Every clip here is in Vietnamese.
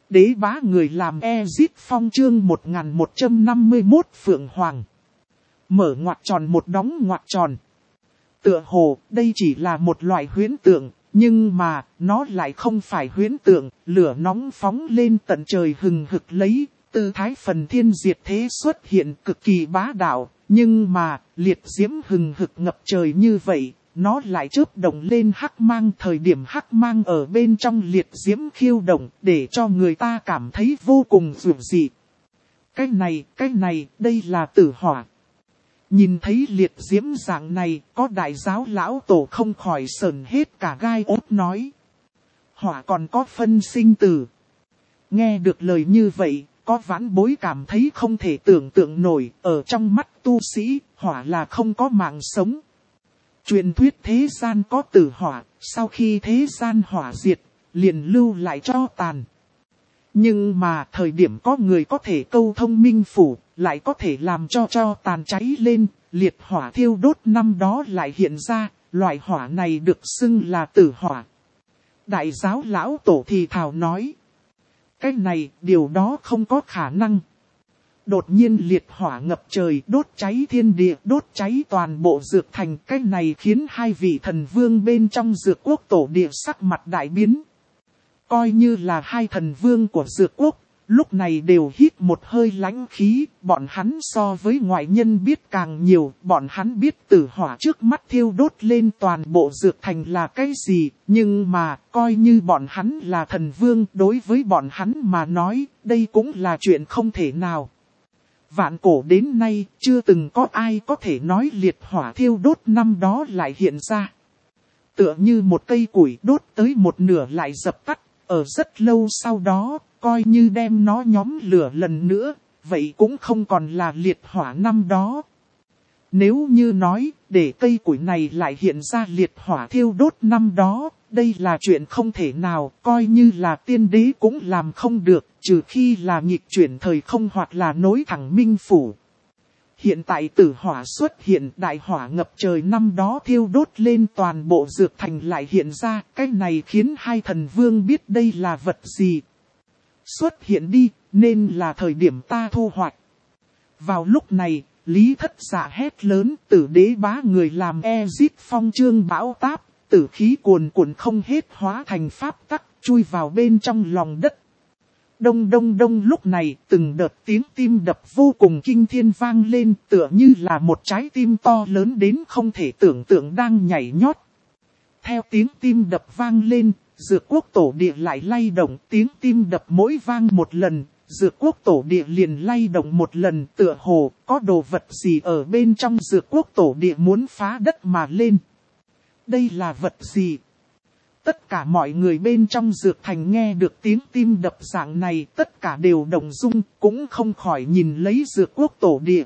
Đế bá người làm Ezit Phong chương 1151 Phượng Hoàng. Mở ngoặc tròn một đóng ngoặc tròn. Tựa hồ, đây chỉ là một loại huyễn tượng, nhưng mà, nó lại không phải huyễn tượng, lửa nóng phóng lên tận trời hừng hực lấy, tư thái phần thiên diệt thế xuất hiện cực kỳ bá đạo, nhưng mà, liệt diễm hừng hực ngập trời như vậy, nó lại chớp động lên hắc mang, thời điểm hắc mang ở bên trong liệt diễm khiêu động, để cho người ta cảm thấy vô cùng dữ dị. Cái này, đây là tử hỏa. Nhìn thấy liệt diễm dạng này, có đại giáo lão tổ không khỏi sởn hết cả gai ốt nói. Hỏa còn có phân sinh tử. Nghe được lời như vậy, có vãn bối cảm thấy không thể tưởng tượng nổi, ở trong mắt tu sĩ, hỏa là không có mạng sống. Truyền thuyết thế gian có tử hỏa, sau khi thế gian hỏa diệt, liền lưu lại cho tàn. Nhưng mà thời điểm có người có thể câu thông minh phủ, lại có thể làm cho tàn cháy lên, liệt hỏa thiêu đốt năm đó lại hiện ra, loại hỏa này được xưng là tử hỏa. Đại giáo lão tổ thì thào nói. Cái này, điều đó không có khả năng. Đột nhiên liệt hỏa ngập trời, đốt cháy thiên địa, đốt cháy toàn bộ dược thành. Cái này khiến hai vị thần vương bên trong dược quốc tổ địa sắc mặt đại biến. Coi như là hai thần vương của dược quốc, lúc này đều hít một hơi lãnh khí. Bọn hắn so với ngoại nhân biết càng nhiều, bọn hắn biết tử hỏa trước mắt thiêu đốt lên toàn bộ dược thành là cái gì. Nhưng mà, coi như bọn hắn là thần vương, đối với bọn hắn mà nói, đây cũng là chuyện không thể nào. Vạn cổ đến nay, chưa từng có ai có thể nói liệt hỏa thiêu đốt năm đó lại hiện ra. Tựa như một cây củi đốt tới một nửa lại dập tắt, ở rất lâu sau đó, coi như đem nó nhóm lửa lần nữa, vậy cũng không còn là liệt hỏa năm đó. Nếu như nói, để cây củi này lại hiện ra liệt hỏa thiêu đốt năm đó, đây là chuyện không thể nào, coi như là tiên đế cũng làm không được, trừ khi là nghịch chuyển thời không hoặc là nối thẳng minh phủ. Hiện tại tử hỏa xuất hiện, đại hỏa ngập trời năm đó thiêu đốt lên toàn bộ dược thành lại hiện ra, cái này khiến hai thần vương biết đây là vật gì. Xuất hiện đi, nên là thời điểm ta thu hoạch. Vào lúc này, Lý Thất Dạ hét lớn, tử đế bá người làm Ezit Phong chương bão táp, tử khí cuồn cuộn không hết hóa thành pháp tắc, chui vào bên trong lòng đất. Đông đông đông, lúc này, từng đợt tiếng tim đập vô cùng kinh thiên vang lên, tựa như là một trái tim to lớn đến không thể tưởng tượng đang nhảy nhót. Theo tiếng tim đập vang lên, dược quốc tổ địa lại lay động, tiếng tim đập mỗi vang một lần, dược quốc tổ địa liền lay động một lần, tựa hồ có đồ vật gì ở bên trong dược quốc tổ địa muốn phá đất mà lên. Đây là vật gì? Tất cả mọi người bên trong dược thành nghe được tiếng tim đập dạng này, tất cả đều động dung, cũng không khỏi nhìn lấy dược quốc tổ địa.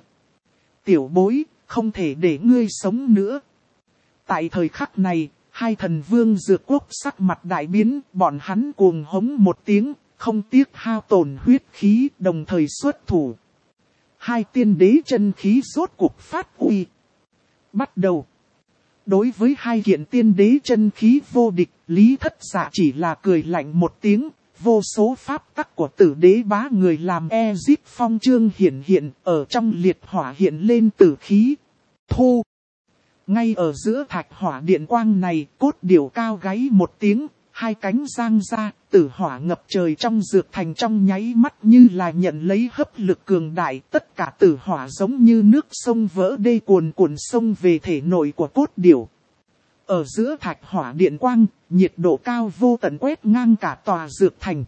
Tiểu bối, không thể để ngươi sống nữa. Tại thời khắc này, hai thần vương dược quốc sắc mặt đại biến, bọn hắn cuồng hống một tiếng, không tiếc hao tổn huyết khí, đồng thời xuất thủ. Hai tiên đế chân khí rốt cuộc phát uy. Bắt đầu. Đối với hai kiện tiên đế chân khí vô địch, Lý Thất Dạ chỉ là cười lạnh một tiếng, vô số pháp tắc của tử đế bá người làm Ezit Phong chương hiện, ở trong liệt hỏa hiện lên tử khí. Thu. Ngay ở giữa thạch hỏa điện quang này, cốt điểu cao gáy một tiếng, hai cánh giang ra, tử hỏa ngập trời trong dược thành trong nháy mắt như là nhận lấy hấp lực cường đại, tất cả tử hỏa giống như nước sông vỡ đê cuồn cuộn sông về thể nội của cốt điểu. Ở giữa thạch hỏa điện quang, nhiệt độ cao vô tận quét ngang cả tòa dược thành.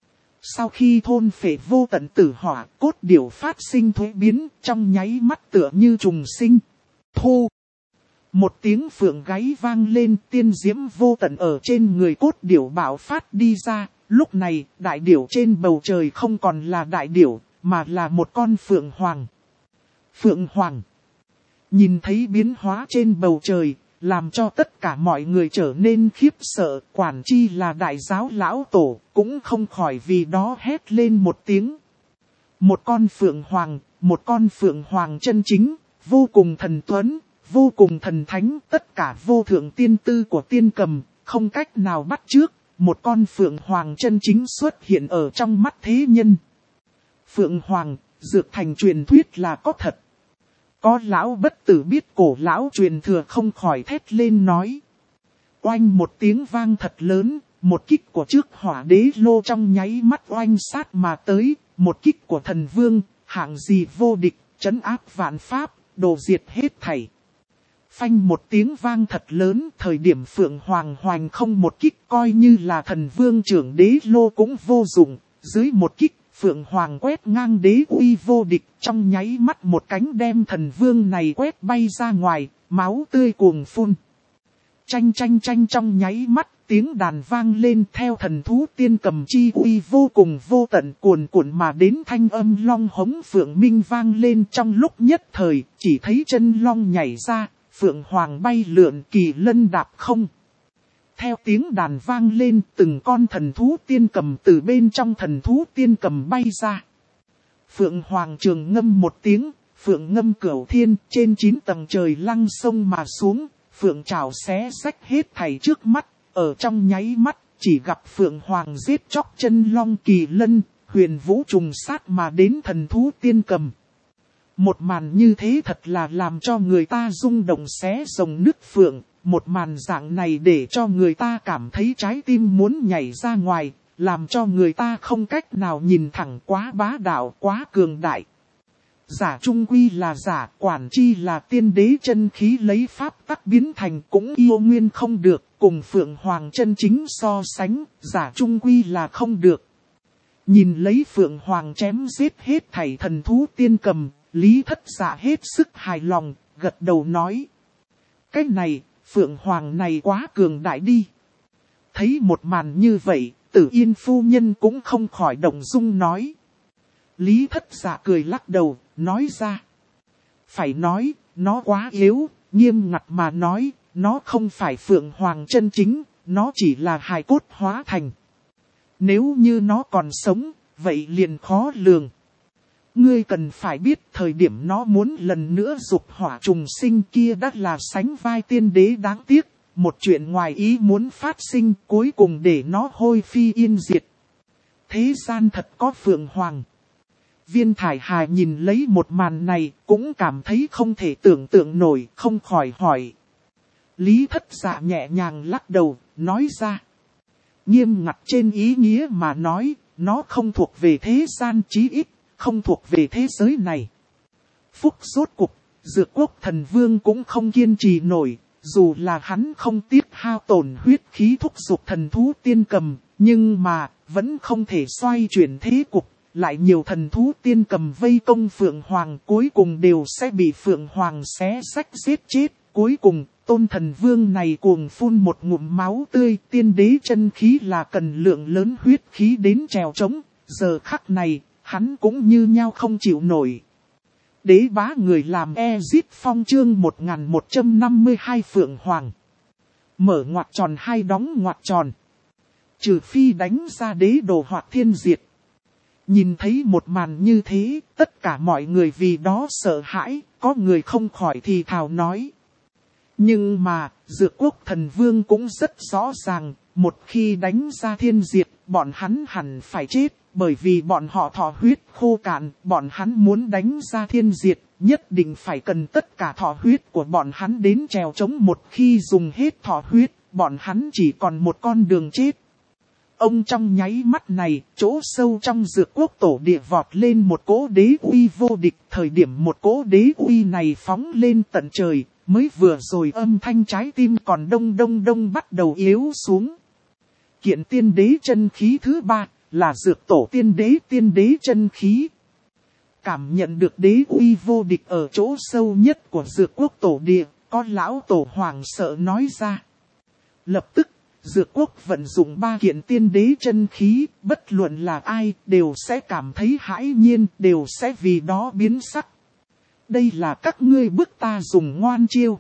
Sau khi thôn phệ vô tận tử hỏa, cốt điểu phát sinh thuế biến, trong nháy mắt tựa như trùng sinh. Thu. Một tiếng phượng gáy vang lên, tiên diễm vô tận ở trên người cốt điểu bạo phát đi ra. Lúc này, đại điểu trên bầu trời không còn là đại điểu, mà là một con phượng hoàng. Phượng hoàng. Nhìn thấy biến hóa trên bầu trời, làm cho tất cả mọi người trở nên khiếp sợ, quản chi là đại giáo lão tổ, cũng không khỏi vì đó hét lên một tiếng. Một con phượng hoàng chân chính, vô cùng thần tuấn, vô cùng thần thánh, tất cả vô thượng tiên tư của tiên cầm, không cách nào bắt chước, một con phượng hoàng chân chính xuất hiện ở trong mắt thế nhân. Phượng hoàng, dược thành truyền thuyết là có thật. Có lão bất tử biết cổ lão truyền thừa không khỏi thét lên nói. Oanh một tiếng vang thật lớn, một kích của trước hỏa đế lô trong nháy mắt oanh sát mà tới, một kích của thần vương, hạng gì vô địch, trấn áp vạn pháp, đồ diệt hết thảy. Phanh một tiếng vang thật lớn, thời điểm Phượng Hoàng hoành không một kích coi như là thần vương trưởng đế lô cũng vô dụng, dưới một kích, Phượng Hoàng quét ngang đế uy vô địch, trong nháy mắt một cánh đem thần vương này quét bay ra ngoài, máu tươi cuồng phun. Chanh chanh chanh trong nháy mắt, tiếng đàn vang lên theo thần thú tiên cầm chi uy vô cùng vô tận cuồn cuộn mà đến thanh âm long hống Phượng Minh vang lên trong lúc nhất thời, chỉ thấy chân long nhảy ra, Phượng Hoàng bay lượn kỳ lân đạp không. Theo tiếng đàn vang lên, từng con thần thú tiên cầm từ bên trong thần thú tiên cầm bay ra. Phượng Hoàng trường ngâm một tiếng, Phượng ngâm cửu thiên trên 9 tầng trời lăng sông mà xuống, Phượng trảo xé rách hết thảy trước mắt, ở trong nháy mắt, chỉ gặp Phượng Hoàng giết chóc chân long kỳ lân, huyền vũ trùng sát mà đến thần thú tiên cầm. Một màn như thế thật là làm cho người ta rung động xé rồng nứt phượng, một màn dạng này để cho người ta cảm thấy trái tim muốn nhảy ra ngoài, làm cho người ta không cách nào nhìn thẳng quá bá đạo quá cường đại. Giả trung quy là giả, quản chi là tiên đế chân khí lấy pháp tắc biến thành cũng yêu nguyên không được, cùng Phượng Hoàng chân chính so sánh, giả trung quy là không được. Nhìn lấy Phượng Hoàng chém giết hết thảy thần thú tiên cầm, Lý Thất Dạ hết sức hài lòng, gật đầu nói. Cái này, Phượng Hoàng này quá cường đại đi. Thấy một màn như vậy, Tử Yên phu nhân cũng không khỏi động dung nói. Lý Thất Dạ cười lắc đầu, nói ra. Phải nói, nó quá yếu, nghiêm ngặt mà nói, nó không phải Phượng Hoàng chân chính, nó chỉ là hài cốt hóa thành. Nếu như nó còn sống, vậy liền khó lường. Ngươi cần phải biết thời điểm nó muốn lần nữa dục hỏa trùng sinh kia đã là sánh vai tiên đế đáng tiếc. Một chuyện ngoài ý muốn phát sinh cuối cùng để nó hôi phi yên diệt. Thế gian thật có Phượng Hoàng. Viên Thải Hà nhìn lấy một màn này cũng cảm thấy không thể tưởng tượng nổi, không khỏi hỏi. Lý Thất Dạ nhẹ nhàng lắc đầu, nói ra. Nghiêm ngặt trên ý nghĩa mà nói, nó không thuộc về thế gian chí ít, không thuộc về thế giới này. Phúc rốt cục, Dược Quốc Thần Vương cũng không kiên trì nổi, dù là hắn không tiếc hao tổn huyết khí thúc giục thần thú tiên cầm, nhưng mà, vẫn không thể xoay chuyển thế cục, lại nhiều thần thú tiên cầm vây công Phượng Hoàng cuối cùng đều sẽ bị Phượng Hoàng xé rách giết chết, cuối cùng, tôn thần vương này cuồng phun một ngụm máu tươi, tiên đế chân khí là cần lượng lớn huyết khí đến trèo trống, giờ khắc này, hắn cũng như nhau không chịu nổi. Đế bá người làm Ezit Phong chương 1152 Phượng Hoàng. Mở ngoặc tròn hai đóng ngoặc tròn. Trừ phi đánh ra đế đồ hoặc thiên diệt. Nhìn thấy một màn như thế, tất cả mọi người vì đó sợ hãi, có người không khỏi thì thào nói. Nhưng mà, Dược Quốc Thần Vương cũng rất rõ ràng, một khi đánh ra thiên diệt, bọn hắn hẳn phải chết. Bởi vì bọn họ thọ huyết khô cạn, bọn hắn muốn đánh ra thiên diệt, nhất định phải cần tất cả thọ huyết của bọn hắn đến trèo chống. Một khi dùng hết thọ huyết, bọn hắn chỉ còn một con đường chết. Ông trong nháy mắt này, chỗ sâu trong Dược Quốc tổ địa vọt lên một cỗ đế uy vô địch. Thời điểm một cỗ đế uy này phóng lên tận trời, mới vừa rồi âm thanh trái tim còn đông đông đông bắt đầu yếu xuống. Kiện tiên đế chân khí thứ 3. Là Dược tổ tiên đế chân khí. Cảm nhận được đế uy vô địch ở chỗ sâu nhất của Dược Quốc tổ địa, có lão tổ hoảng sợ nói ra. Lập tức, Dược Quốc vận dụng 3 kiện tiên đế chân khí, bất luận là ai đều sẽ cảm thấy hãi nhiên, đều sẽ vì đó biến sắc. Đây là các ngươi bức ta dùng ngoan chiêu.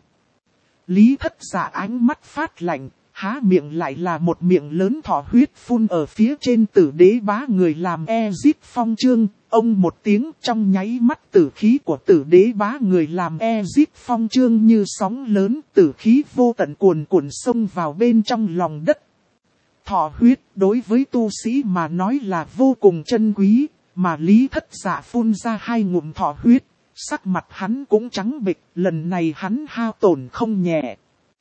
Lý Thất Dạ ánh mắt phát lạnh. Há miệng lại là một miệng lớn thọ huyết phun ở phía trên Tử đế bá người làm Ezit Phong chương, ông một tiếng trong nháy mắt tử khí của Tử đế bá người làm Ezit Phong chương như sóng lớn, tử khí vô tận cuồn cuộn xông vào bên trong lòng đất. thọ huyết đối với tu sĩ mà nói là vô cùng chân quý, mà Lý Thất Dạ phun ra 2 ngụm thọ huyết, sắc mặt hắn cũng trắng bệch, lần này hắn hao tổn không nhẹ.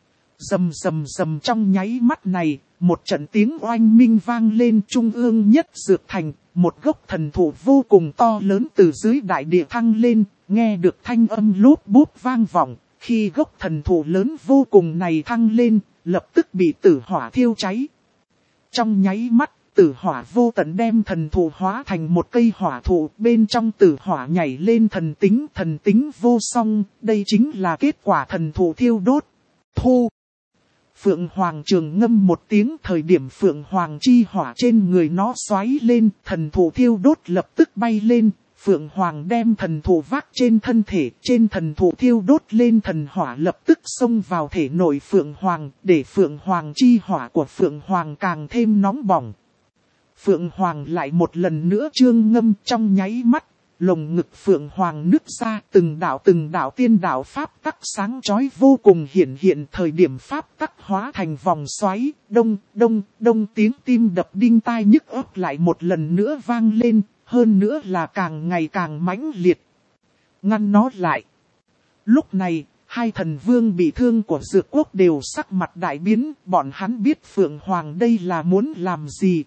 Rầm rầm rầm, trong nháy mắt này, một trận tiếng oanh minh vang lên trung ương nhất dược thành, một gốc thần thụ vô cùng to lớn từ dưới đại địa thăng lên, nghe được thanh âm lốp bốp vang vọng, khi gốc thần thụ lớn vô cùng này thăng lên, lập tức bị tử hỏa thiêu cháy. Trong nháy mắt, tử hỏa vô tận đem thần thụ hóa thành một cây hỏa thụ, bên trong tử hỏa nhảy lên thần tính vô song, đây chính là kết quả thần thụ thiêu đốt. Thu. Phượng Hoàng trường ngâm một tiếng, thời điểm Phượng Hoàng chi hỏa trên người nó xoáy lên, thần thụ thiêu đốt lập tức bay lên, Phượng Hoàng đem thần thụ vác trên thân thể, trên thần thụ thiêu đốt lên thần hỏa lập tức xông vào thể nội Phượng Hoàng, để Phượng Hoàng chi hỏa của Phượng Hoàng càng thêm nóng bỏng. Phượng Hoàng lại một lần nữa chương ngâm, trong nháy mắt, lồng ngực Phượng Hoàng nứt ra, từng đạo tiên đạo pháp tắc sáng chói vô cùng hiển hiện, thời điểm pháp tắc hóa thành vòng xoáy, đông tiếng tim đập đinh tai nhức óc lại một lần nữa vang lên, hơn nữa là càng ngày càng mãnh liệt. Ngăn nó lại. Lúc này, 2 thần vương bị thương của Dược Quốc đều sắc mặt đại biến, bọn hắn biết Phượng Hoàng đây là muốn làm gì.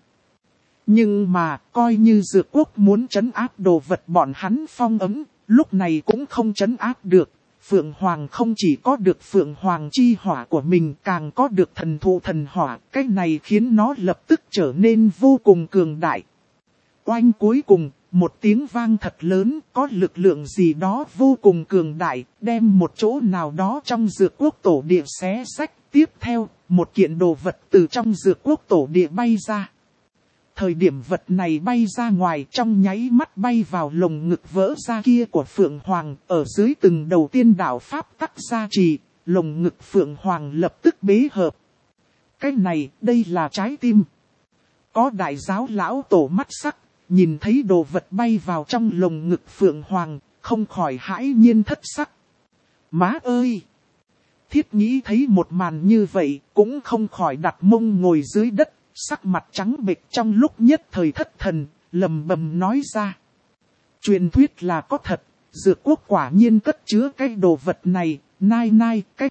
Nhưng mà, coi như Dược Quốc muốn trấn áp đồ vật bọn hắn phong ấm, lúc này cũng không trấn áp được. Phượng Hoàng không chỉ có được Phượng Hoàng chi hỏa của mình, càng có được thần thụ thần hỏa, cái này khiến nó lập tức trở nên vô cùng cường đại. Oanh, cuối cùng, một tiếng vang thật lớn, có lực lượng gì đó vô cùng cường đại, đem một chỗ nào đó trong Dược Quốc tổ địa xé rách. Tiếp theo, một kiện đồ vật từ trong Dược Quốc tổ địa bay ra. Thời điểm vật này bay ra ngoài, trong nháy mắt bay vào lồng ngực vỡ ra kia của Phượng Hoàng, ở dưới từng đầu tiên đạo pháp tắc gia trì, lồng ngực Phượng Hoàng lập tức bế hợp. Cái này, đây là trái tim. Có đại giáo lão tổ mắt sắc, nhìn thấy đồ vật bay vào trong lồng ngực Phượng Hoàng, không khỏi hãi nhiên thất sắc. Má ơi! Thiết Nhĩ thấy một màn như vậy, cũng không khỏi đặt mông ngồi dưới đất, sắc mặt trắng bệch, trong lúc nhất thời thất thần, lầm bầm nói ra. Truyền thuyết là có thật, Dược Quốc quả nhiên cất chứa cái đồ vật này, nai, cái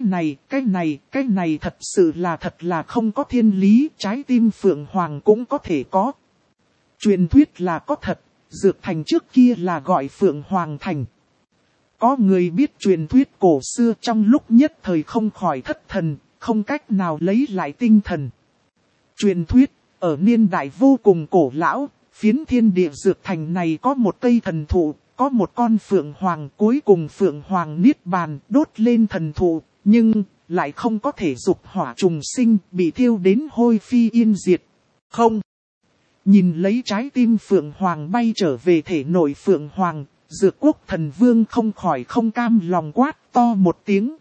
này thật sự là không có thiên lý, trái tim Phượng Hoàng cũng có thể có. Truyền thuyết là có thật, Dược Thành trước kia là gọi Phượng Hoàng Thành. Có người biết truyền thuyết cổ xưa, trong lúc nhất thời không khỏi thất thần, không cách nào lấy lại tinh thần. Truyền thuyết, ở niên đại vô cùng cổ lão, phiến thiên địa Dược Thành này có một cây thần thụ, có một con Phượng Hoàng, cuối cùng Phượng Hoàng niết bàn, đốt lên thần thụ, nhưng lại không có thể dục hỏa trùng sinh, bị thiêu đến hôi phi yên diệt. Không. Nhìn lấy trái tim Phượng Hoàng bay trở về thể nội Phượng Hoàng, Dược Quốc thần vương không khỏi không cam lòng quát to một tiếng.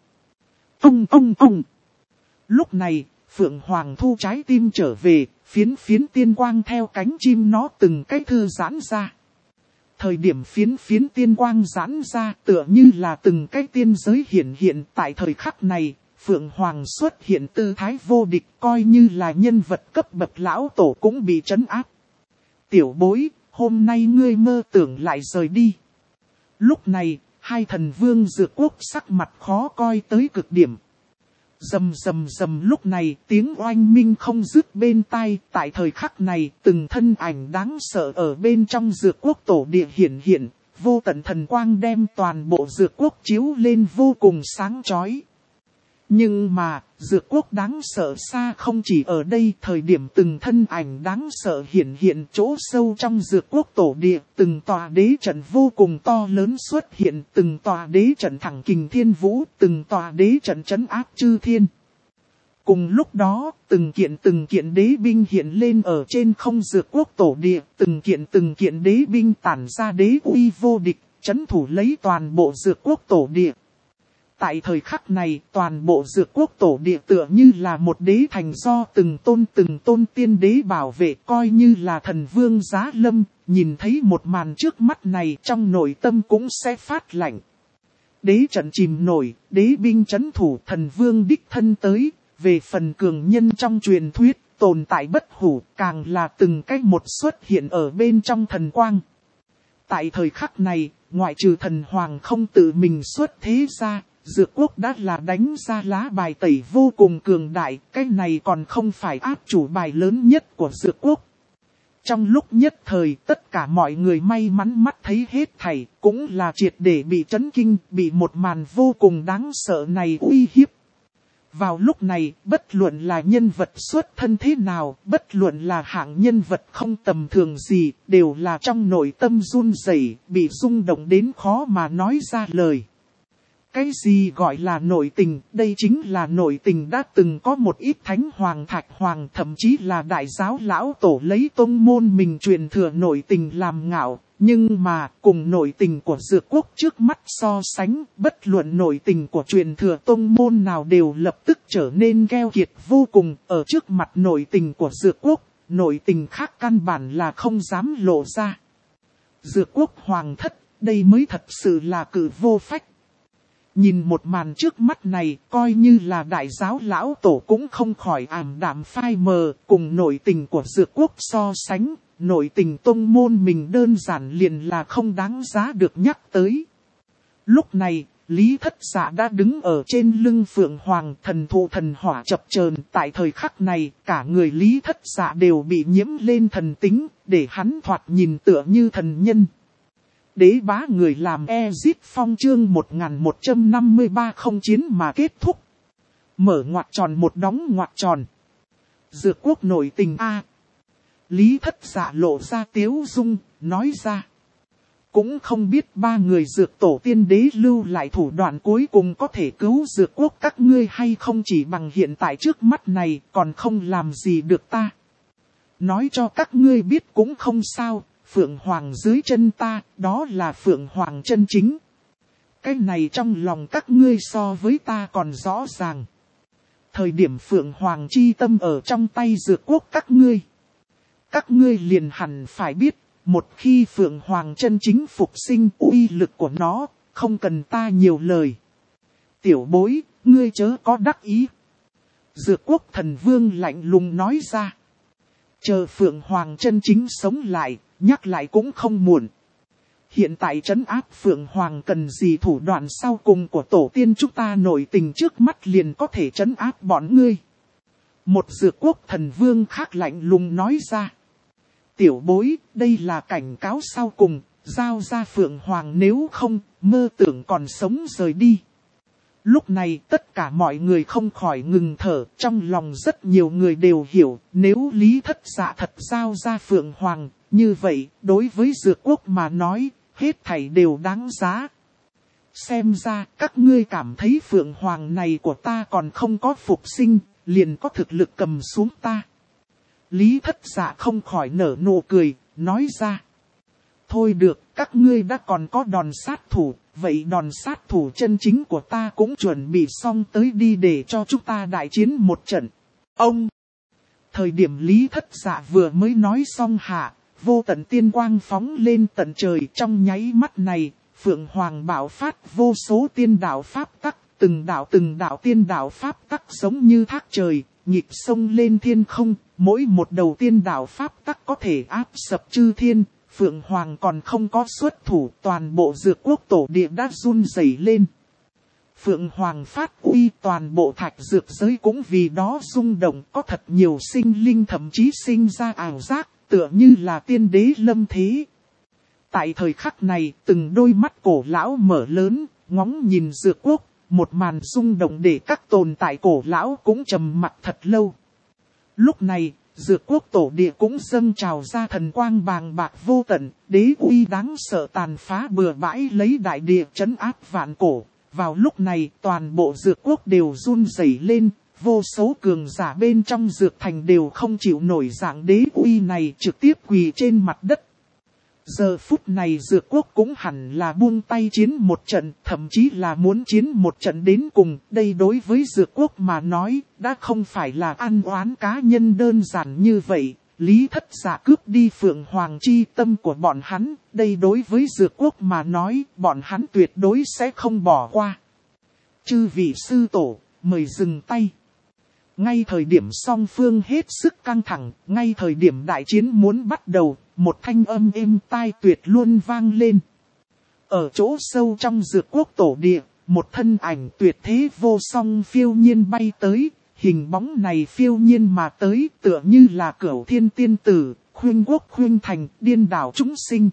Ông. Lúc này, Phượng Hoàng thu trái tim trở về, phiến tiên quang theo cánh chim nó từng cái thư giãn ra. Thời điểm phiến tiên quang giãn ra tựa như là từng cái tiên giới hiện tại thời khắc này, Phượng Hoàng xuất hiện tư thái vô địch, coi như là nhân vật cấp bậc lão tổ cũng bị trấn áp. Tiểu bối, hôm nay ngươi mơ tưởng lại rời đi. Lúc này, 2 thần vương Dược Quốc sắc mặt khó coi tới cực điểm. Rầm lúc này tiếng oanh minh không dứt bên tai, tại thời khắc này từng thân ảnh đáng sợ ở bên trong Dược Quốc tổ địa hiện, vô tận thần quang đem toàn bộ Dược Quốc chiếu lên vô cùng sáng chói. Nhưng mà, Dược Quốc đáng sợ xa không chỉ ở đây, thời điểm từng thân ảnh đáng sợ hiện chỗ sâu trong Dược Quốc tổ địa, từng tòa đế trận vô cùng to lớn xuất hiện, từng tòa đế trận thẳng kình thiên vũ, từng tòa đế trận trấn áp chư thiên. Cùng lúc đó, từng kiện đế binh hiện lên ở trên không Dược Quốc tổ địa, từng kiện đế binh tản ra đế uy vô địch, trấn thủ lấy toàn bộ Dược Quốc tổ địa. Tại thời khắc này, toàn bộ Dược Quốc tổ địa tựa như là một đế thành do từng tôn tiên đế bảo vệ, coi như là thần vương giá lâm, nhìn thấy một màn trước mắt này trong nội tâm cũng sẽ phát lạnh. Đế trận chìm nổi, đế binh trấn thủ, thần vương đích thân tới, về phần cường nhân trong truyền thuyết, tồn tại bất hủ, càng là từng cái một xuất hiện ở bên trong thần quang. Tại thời khắc này, ngoại trừ thần hoàng không tự mình xuất thế ra, Dược Quốc đã là đánh ra lá bài tẩy vô cùng cường đại, cái này còn không phải áp chủ bài lớn nhất của Dược Quốc. Trong lúc nhất thời, tất cả mọi người may mắn mắt thấy hết thảy, cũng là triệt để bị chấn kinh, bị một màn vô cùng đáng sợ này uy hiếp. Vào lúc này, bất luận là nhân vật xuất thân thế nào, bất luận là hạng nhân vật không tầm thường gì, đều là trong nội tâm run rẩy, bị rung động đến khó mà nói ra lời. Cái gì gọi là nội tình, đây chính là nội tình đã từng có một ít thánh hoàng thạch hoàng, thậm chí là đại giáo lão tổ lấy tông môn mình truyền thừa nội tình làm ngạo. Nhưng mà, cùng nội tình của Dược Quốc trước mắt so sánh, bất luận nội tình của truyền thừa tông môn nào đều lập tức trở nên keo kiệt vô cùng. Ở trước mặt nội tình của Dược Quốc, nội tình khác căn bản là không dám lộ ra. Dược Quốc hoàng thất, đây mới thật sự là cử vô phách. Nhìn một màn trước mắt này, coi như là đại giáo lão tổ cũng không khỏi ảm đạm phai mờ, cùng nội tình của Dược Quốc so sánh. Nội tình tông môn mình đơn giản liền là không đáng giá được nhắc tới. Lúc này, Lý Thất Dạ đã đứng ở trên lưng Phượng Hoàng, thần thụ thần hỏa chập chờn. Tại thời khắc này, cả người Lý Thất Dạ đều bị nhiễm lên thần tính, để hắn thoạt nhìn tựa như thần nhân. Đế bá người làm Ezit Phong chương 1153 không chiến mà kết thúc. Mở ngoặc tròn một đóng ngoặc tròn. Dược Quốc nội tình A. Lý Thất Dạ lộ ra tiếu dung, nói ra. Cũng không biết ba người dược tổ tiên đế lưu lại thủ đoạn cuối cùng có thể cứu Dược Quốc các ngươi hay không, chỉ bằng hiện tại trước mắt này còn không làm gì được ta. Nói cho các ngươi biết cũng không sao, Phượng Hoàng dưới chân ta, đó là Phượng Hoàng chân chính. Cái này trong lòng các ngươi so với ta còn rõ ràng. Thời điểm Phượng Hoàng chi tâm ở trong tay Dược Quốc các ngươi liền hẳn phải biết, một khi Phượng Hoàng chân chính phục sinh, uy lực của nó, không cần ta nhiều lời. Tiểu bối, ngươi chớ có đắc ý. Dược Quốc thần vương lạnh lùng nói ra. Chờ Phượng Hoàng chân chính sống lại, nhắc lại cũng không muộn. Hiện tại trấn áp Phượng Hoàng cần gì thủ đoạn sau cùng của tổ tiên chúng ta, nội tình trước mắt liền có thể trấn áp bọn ngươi. Một Dược Quốc thần vương khác lạnh lùng nói ra. Tiểu bối, đây là cảnh cáo sau cùng, giao ra Phượng Hoàng, nếu không, mơ tưởng còn sống rời đi. Lúc này tất cả mọi người không khỏi ngừng thở, trong lòng rất nhiều người đều hiểu, nếu Lý Thất Dạ thật giao ra Phượng Hoàng, như vậy, đối với Dược Quốc mà nói, hết thảy đều đáng giá. Xem ra, các ngươi cảm thấy Phượng Hoàng này của ta còn không có phục sinh, liền có thực lực cầm xuống ta. Lý Thất Dạ không khỏi nở nụ cười, nói ra. Thôi được, các ngươi đã còn có đòn sát thủ, vậy đòn sát thủ chân chính của ta cũng chuẩn bị xong tới đi để cho chúng ta đại chiến một trận. Ông! Thời điểm Lý Thất Dạ vừa mới nói xong hạ, vô tận tiên quang phóng lên tận trời, trong nháy mắt này, Phượng Hoàng bạo phát vô số tiên đạo pháp tắc, từng đạo tiên đạo pháp tắc giống như thác trời, nhịp sông lên thiên không, mỗi một đầu tiên đạo pháp tắc có thể áp sập chư thiên. Phượng Hoàng còn không có xuất thủ, toàn bộ Dược Quốc tổ địa đã run rẩy lên. Phượng Hoàng phát uy, toàn bộ thạch dược giới cũng vì đó rung động, có thật nhiều sinh linh thậm chí sinh ra ảo giác, tựa như là tiên đế lâm thế. Tại thời khắc này, từng đôi mắt cổ lão mở lớn, ngóng nhìn Dược Quốc, một màn rung động để các tồn tại cổ lão cũng trầm mặc thật lâu. Lúc này, Dược Quốc tổ địa cũng dâng trào ra thần quang bàng bạc vô tận, đế uy đáng sợ tàn phá bừa bãi lấy đại địa trấn áp vạn cổ. Vào lúc này, toàn bộ Dược Quốc đều run rẩy lên, vô số cường giả bên trong Dược Thành đều không chịu nổi dạng đế uy này, trực tiếp quỳ trên mặt đất. Giờ phút này Dược Quốc cũng hẳn là buông tay chiến một trận, thậm chí là muốn chiến một trận đến cùng. Đây đối với Dược Quốc mà nói, đã không phải là ăn oán cá nhân đơn giản như vậy. Lý Thất Dạ cướp đi Phượng Hoàng chi tâm của bọn hắn, đây đối với Dược Quốc mà nói, bọn hắn tuyệt đối sẽ không bỏ qua. Chư vị sư tổ, mời dừng tay. ngay thời điểm song phương hết sức căng thẳng, ngay thời điểm đại chiến muốn bắt đầu, một thanh âm êm tai tuyệt luôn vang lên. Ở chỗ sâu trong Dược Quốc tổ địa, một thân ảnh tuyệt thế vô song phiêu nhiên bay tới, hình bóng này phiêu nhiên mà tới tựa như là Cửu Thiên tiên tử, khuynh quốc khuynh thành, điên đảo chúng sinh.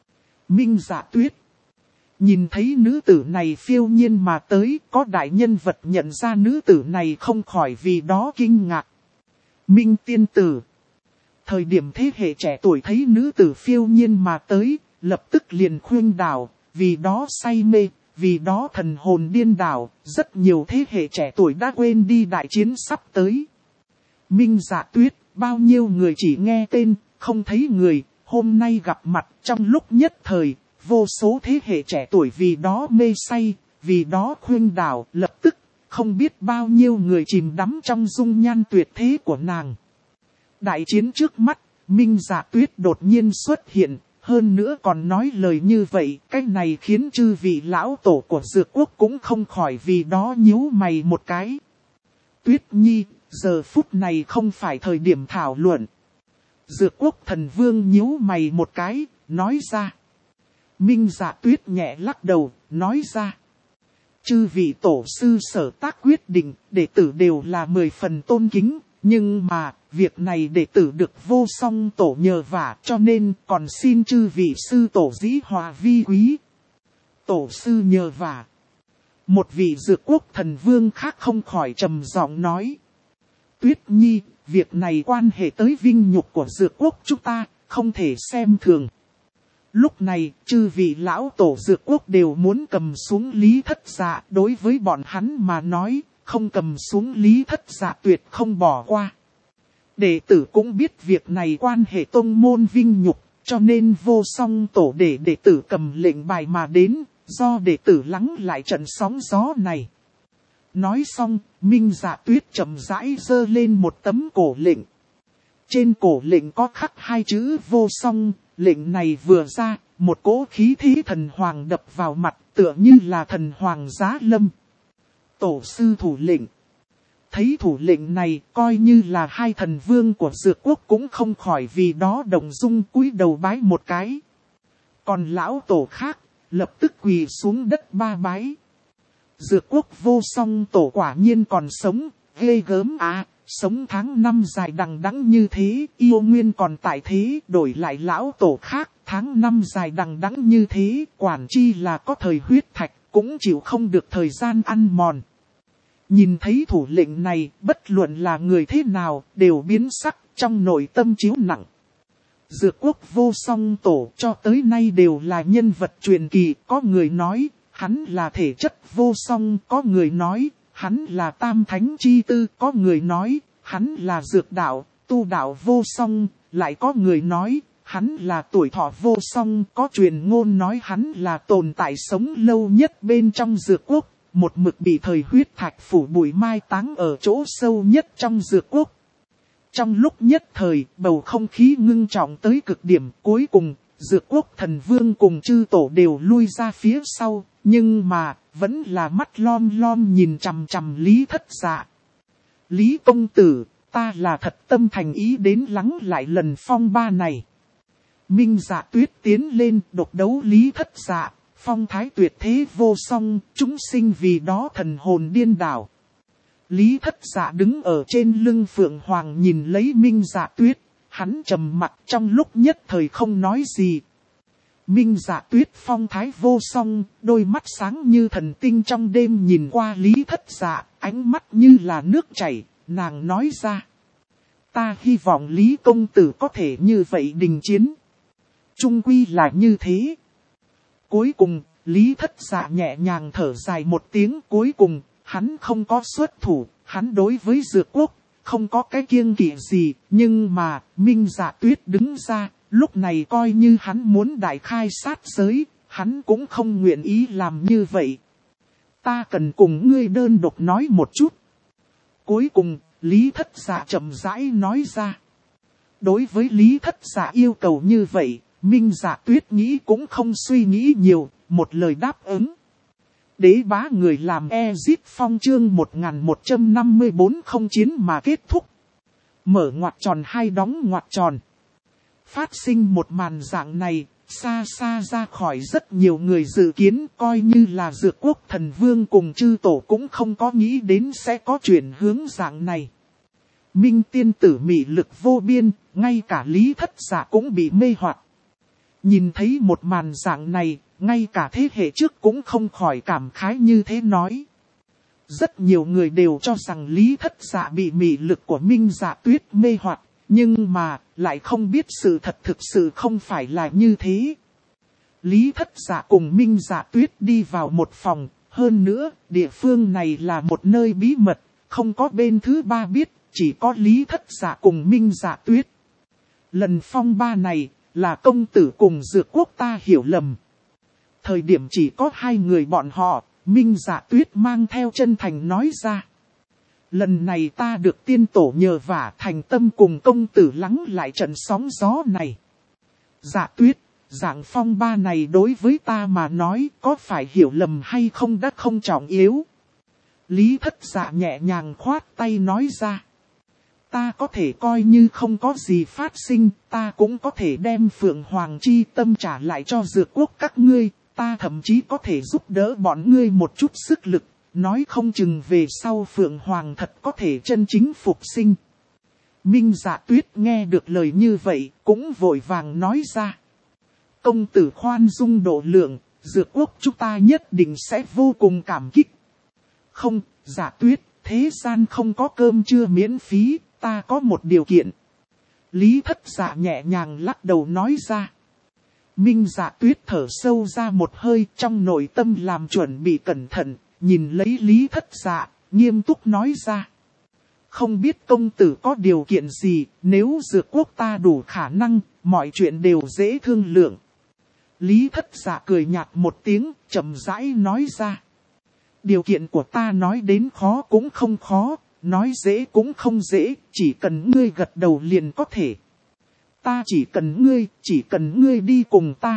Minh Dạ Tuyết. Nhìn thấy nữ tử này phiêu nhiên mà tới, có đại nhân vật nhận ra nữ tử này không khỏi vì đó kinh ngạc. Minh tiên tử. Thời điểm thế hệ trẻ tuổi thấy nữ tử phiêu nhiên mà tới, lập tức liền khuynh đảo, vì đó say mê, vì đó thần hồn điên đảo, rất nhiều thế hệ trẻ tuổi đã quên đi đại chiến sắp tới. Minh Dạ Tuyết, bao nhiêu người chỉ nghe tên, không thấy người, hôm nay gặp mặt trong lúc nhất thời, vô số thế hệ trẻ tuổi vì đó mê say, vì đó khuynh đảo, lập tức, không biết bao nhiêu người chìm đắm trong dung nhan tuyệt thế của nàng. Đại chiến trước mắt, Minh Dạ Tuyết đột nhiên xuất hiện, hơn nữa còn nói lời như vậy, cái này khiến chư vị lão tổ của Dược Quốc cũng không khỏi vì đó nhíu mày một cái. Tuyết Nhi, giờ phút này không phải thời điểm thảo luận. Dược Quốc thần vương nhíu mày một cái, nói ra. Minh Dạ Tuyết nhẹ lắc đầu, nói ra. Chư vị tổ sư sở tác quyết định, đệ tử đều là 10 phần tôn kính, nhưng mà, việc này đệ tử được vô song tổ nhờ vả, cho nên còn xin chư vị sư tổ dĩ hòa vi quý. Tổ sư nhờ vả. Một vị Dược Quốc thần vương khác không khỏi trầm giọng nói. Tuyết Nhi, việc này quan hệ tới vinh nhục của Dược Quốc chúng ta, không thể xem thường. Lúc này, chư vị lão tổ Dược Quốc đều muốn cầm xuống Lý Thất Dạ, đối với bọn hắn mà nói, không cầm xuống Lý Thất Dạ tuyệt không bỏ qua. Đệ tử cũng biết việc này quan hệ tông môn vinh nhục, cho nên vô song tổ để đệ tử cầm lệnh bài mà đến, do đệ tử lắng lại trận sóng gió này. Nói xong, Minh Dạ Tuyết chậm rãi giơ lên một tấm cổ lệnh. Trên cổ lệnh có khắc 2 chữ vô song, lệnh này vừa ra, một cỗ khí thế thần hoàng đập vào mặt, tựa như là thần hoàng giá lâm. Tổ sư thủ lệnh. Thấy thủ lệnh này, coi như là 2 thần vương của Dược Quốc cũng không khỏi vì đó động dung cúi đầu bái một cái. Còn lão tổ khác, lập tức quỳ xuống đất ba bái. Dược Quốc vô song tổ quả nhiên còn sống, ghê gớm à, sống tháng năm dài đằng đẵng như thế, yêu nguyên còn tại thế, đổi lại lão tổ khác, tháng năm dài đằng đẵng như thế, quản chi là có thời huyết thạch, cũng chịu không được thời gian ăn mòn. Nhìn thấy thủ lệnh này, bất luận là người thế nào, đều biến sắc, trong nội tâm chiếu nặng. Dược Quốc vô song tổ cho tới nay đều là nhân vật truyền kỳ, có người nói, hắn là thể chất vô song, có người nói, hắn là tam thánh chi tư, có người nói, hắn là dược đạo, tu đạo vô song, lại có người nói, hắn là tuổi thọ vô song, có truyền ngôn nói hắn là tồn tại sống lâu nhất bên trong Dược Quốc, một mực bị thời huyết thạch phủ bụi mai táng ở chỗ sâu nhất trong Dược Quốc. Trong lúc nhất thời, bầu không khí ngưng trọng tới cực điểm, cuối cùng, Dược Quốc thần vương cùng chư tổ đều lui ra phía sau, nhưng mà, vẫn là mắt lom lom nhìn chằm chằm Lý Thất Dạ. Lý công tử, ta là thật tâm thành ý đến lắng lại lần phong ba này. Minh Dạ Tuyết tiến lên độc đấu Lý Thất Dạ, phong thái tuyệt thế vô song, chúng sinh vì đó thần hồn điên đảo. Lý Thất Dạ đứng ở trên lưng Phượng Hoàng nhìn lấy Minh Dạ Tuyết, hắn trầm mặc trong lúc nhất thời không nói gì. Minh Dạ Tuyết phong thái vô song, đôi mắt sáng như thần tinh trong đêm nhìn qua Lý Thất Dạ, ánh mắt như là nước chảy, nàng nói ra. Ta hy vọng Lý công tử có thể như vậy đình chiến. Chung quy là như thế. Cuối cùng, Lý Thất Dạ nhẹ nhàng thở dài một tiếng, cuối cùng, hắn không có xuất thủ, hắn đối với Dược Quốc, không có cái kiêng kỵ gì, nhưng mà, Minh Dạ Tuyết đứng ra, lúc này coi như hắn muốn đại khai sát giới, hắn cũng không nguyện ý làm như vậy. Ta cần cùng ngươi đơn độc nói một chút. Cuối cùng, Lý Thất Dạ chậm rãi nói ra. Đối với Lý Thất Dạ yêu cầu như vậy, Minh Dạ Tuyết nghĩ cũng không suy nghĩ nhiều, một lời đáp ứng. đế bá người làm Ezit Phong chương 1154 không chiến mà kết thúc. Mở ngoặc tròn hay đóng ngoặc tròn. Phát sinh một màn dạng này, xa xa ra khỏi rất nhiều người dự kiến, coi như là Dược Quốc Thần Vương cùng chư tổ cũng không có nghĩ đến sẽ có chuyển hướng dạng này. Minh tiên tử mị lực vô biên, ngay cả Lý Thất Dạ cũng bị mê hoặc. Nhìn thấy một màn dạng này, ngay cả thế hệ trước cũng không khỏi cảm khái như thế nói. Rất nhiều người đều cho rằng Lý Thất Dạ bị mị lực của Minh Dạ Tuyết mê hoặc, nhưng mà lại không biết sự thật thực sự không phải là như thế. Lý Thất Dạ cùng Minh Dạ Tuyết đi vào một phòng, hơn nữa địa phương này là một nơi bí mật, không có bên thứ ba biết, chỉ có Lý Thất Dạ cùng Minh Dạ Tuyết. Lần phong ba này là công tử cùng Dược Quốc ta hiểu lầm. Thời điểm chỉ có hai người bọn họ, Minh Dạ Tuyết mang theo chân thành nói ra. Lần này ta được tiên tổ nhờ vả thành tâm cùng công tử lắng lại trận sóng gió này. Dạ Tuyết, dạng phong ba này đối với ta mà nói có phải hiểu lầm hay không đã không trọng yếu. Lý Thất Dạ nhẹ nhàng khoát tay nói ra. Ta có thể coi như không có gì phát sinh, ta cũng có thể đem Phượng Hoàng chi tâm trả lại cho Dược Quốc các ngươi, ta thậm chí có thể giúp đỡ bọn ngươi một chút sức lực, nói không chừng về sau Phượng Hoàng thật có thể chân chính phục sinh. Minh Dạ Tuyết nghe được lời như vậy, cũng vội vàng nói ra. Công tử khoan dung độ lượng, Dược Quốc chúng ta nhất định sẽ vô cùng cảm kích. Không, Dạ Tuyết, thế gian không có cơm trưa miễn phí, ta có một điều kiện. Lý Thất Dạ nhẹ nhàng lắc đầu nói ra. Minh Dạ Tuyết thở sâu ra một hơi, trong nội tâm làm chuẩn bị cẩn thận, nhìn lấy Lý Thất Dạ, nghiêm túc nói ra. Không biết công tử có điều kiện gì, nếu Dược Quốc ta đủ khả năng, mọi chuyện đều dễ thương lượng. Lý Thất Dạ cười nhạt một tiếng, chậm rãi nói ra. Điều kiện của ta nói đến khó cũng không khó, nói dễ cũng không dễ, chỉ cần ngươi gật đầu liền có thể. Ta chỉ cần ngươi đi cùng ta.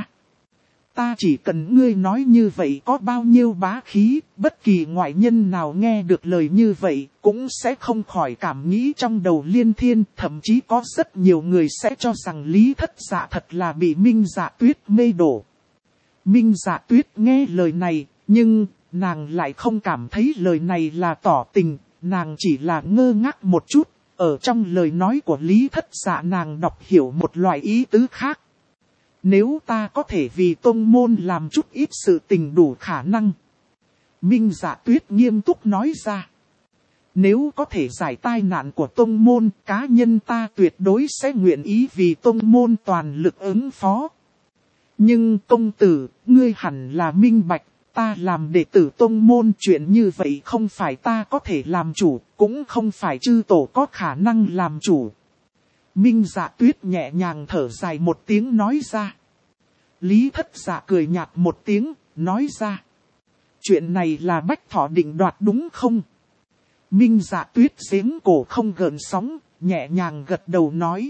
Ta chỉ cần ngươi nói như vậy có bao nhiêu bá khí, bất kỳ ngoại nhân nào nghe được lời như vậy cũng sẽ không khỏi cảm nghĩ trong đầu liên thiên, thậm chí có rất nhiều người sẽ cho rằng Lý Thất Dạ thật là bị Minh Dạ Tuyết mê đổ. Minh Dạ Tuyết nghe lời này, nhưng nàng lại không cảm thấy lời này là tỏ tình, nàng chỉ là ngơ ngác một chút, ở trong lời nói của Lý Thất Dạ nàng đọc hiểu một loại ý tứ khác. Nếu ta có thể vì tông môn làm chút ít sự tình đủ khả năng. Minh Dạ Tuyết nghiêm túc nói ra. Nếu có thể giải tai nạn của tông môn, cá nhân ta tuyệt đối sẽ nguyện ý vì tông môn toàn lực ứng phó. Nhưng công tử, ngươi hẳn là minh bạch, ta làm đệ tử tông môn chuyện như vậy không phải ta có thể làm chủ, cũng không phải chư tổ có khả năng làm chủ. Minh Dạ Tuyết nhẹ nhàng thở dài một tiếng nói ra. Lý Thất Dạ cười nhạt một tiếng, nói ra. Chuyện này là Bách Thỏ định đoạt đúng không? Minh Dạ Tuyết giếng cổ không gợn sóng, nhẹ nhàng gật đầu nói.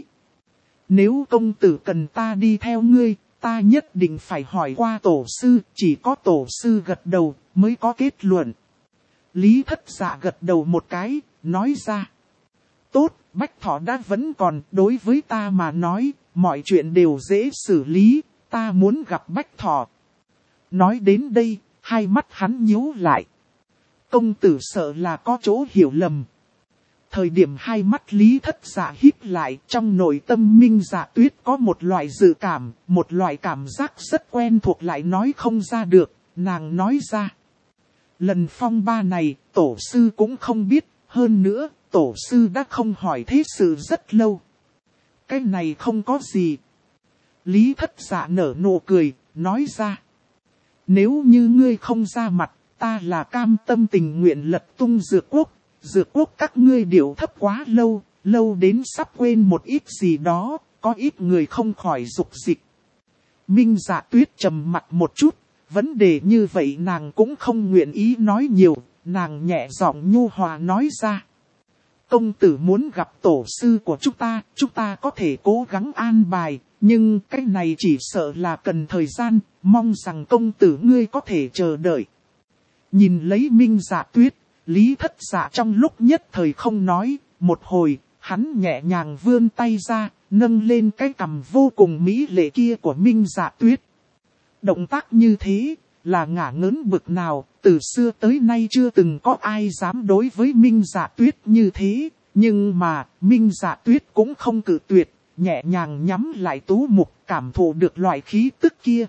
Nếu công tử cần ta đi theo ngươi, ta nhất định phải hỏi qua tổ sư, chỉ có tổ sư gật đầu mới có kết luận. Lý Thất Dạ gật đầu một cái, nói ra. Tốt, Bách Thỏ đã vẫn còn, đối với ta mà nói, mọi chuyện đều dễ xử lý, ta muốn gặp Bách Thỏ. Nói đến đây, hai mắt hắn nhíu lại. Công tử sợ là có chỗ hiểu lầm. Thời điểm hai mắt Lý Thất Dạ híp lại, trong nội tâm Minh Dạ Tuyết có một loại dự cảm, một loại cảm giác rất quen thuộc lại nói không ra được, nàng nói ra. Lần phong ba này, tổ sư cũng không biết, hơn nữa, tổ sư đã không hỏi thế sự rất lâu. Cái này không có gì. Lý Thất Dạ nở nụ cười, nói ra. Nếu như ngươi không ra mặt, ta là cam tâm tình nguyện lật tung Dược Quốc. Dược Quốc các ngươi điệu thấp quá lâu, lâu đến sắp quên một ít gì đó, có ít người không khỏi dục dịch. Minh Dạ Tuyết trầm mặt một chút, vấn đề như vậy nàng cũng không nguyện ý nói nhiều, nàng nhẹ giọng nhu hòa nói ra. Công tử muốn gặp tổ sư của chúng ta có thể cố gắng an bài, nhưng cái này chỉ sợ là cần thời gian, mong rằng công tử ngươi có thể chờ đợi. Nhìn lấy Minh Dạ Tuyết, Lý Thất Dạ trong lúc nhất thời không nói, một hồi, hắn nhẹ nhàng vươn tay ra, nâng lên cái cằm vô cùng mỹ lệ kia của Minh Dạ Tuyết. Động tác như thế, là ngả ngớn bực nào, từ xưa tới nay chưa từng có ai dám đối với Minh Dạ Tuyết như thế, nhưng mà, Minh Dạ Tuyết cũng không cự tuyệt, nhẹ nhàng nhắm lại tú mục, cảm thụ được loại khí tức kia.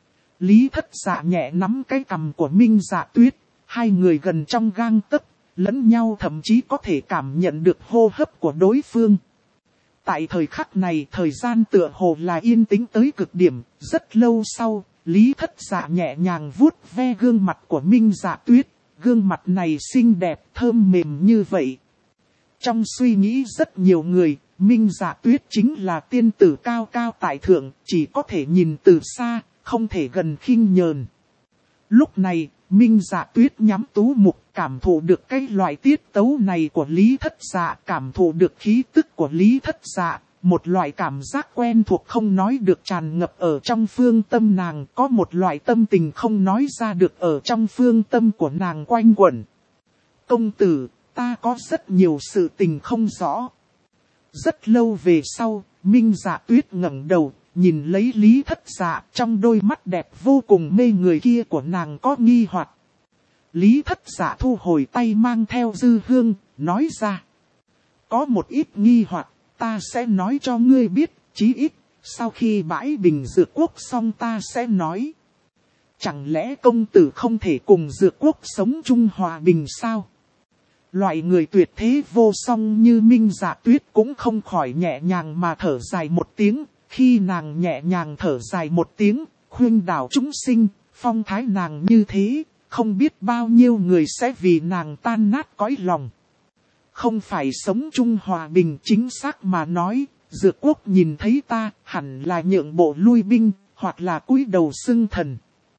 Lý Thất Dạ nhẹ nắm cái cằm của Minh Dạ Tuyết, hai người gần trong gang tấc, lẫn nhau thậm chí có thể cảm nhận được hô hấp của đối phương. Tại thời khắc này, thời gian tựa hồ là yên tĩnh tới cực điểm, rất lâu sau, Lý Thất Dạ nhẹ nhàng vuốt ve gương mặt của Minh Dạ Tuyết, gương mặt này xinh đẹp, thơm mềm như vậy. Trong suy nghĩ rất nhiều người, Minh Dạ Tuyết chính là tiên tử cao cao tại thượng, chỉ có thể nhìn từ xa, không thể gần khinh nhờn. Lúc này, Minh Dạ Tuyết nhắm tú mục, cảm thụ được cái loại tiết tấu này của Lý Thất Dạ, cảm thụ được khí tức của Lý Thất Dạ, một loại cảm giác quen thuộc không nói được tràn ngập ở trong phương tâm nàng, có một loại tâm tình không nói ra được ở trong phương tâm của nàng quanh quẩn. Công tử, ta có rất nhiều sự tình không rõ. Rất lâu về sau, Minh Dạ Tuyết ngẩng đầu, nhìn lấy Lý Thất Dạ, trong đôi mắt đẹp vô cùng mê người kia của nàng có nghi hoặc. Lý Thất Dạ thu hồi tay mang theo dư hương, nói ra. Có một ít nghi hoặc, ta sẽ nói cho ngươi biết, chí ít, sau khi bãi bình Dược Quốc xong ta sẽ nói. Chẳng lẽ công tử không thể cùng Dược Quốc sống chung hòa bình sao? Loại người tuyệt thế vô song như Minh Dạ Tuyết cũng không khỏi nhẹ nhàng mà thở dài một tiếng. Khi nàng nhẹ nhàng thở dài một tiếng, khuyên đảo chúng sinh, phong thái nàng như thế, không biết bao nhiêu người sẽ vì nàng tan nát cõi lòng. Không phải sống chung hòa bình, chính xác mà nói, Dược Quốc nhìn thấy ta, hẳn là nhượng bộ lui binh, hoặc là cúi đầu xưng thần.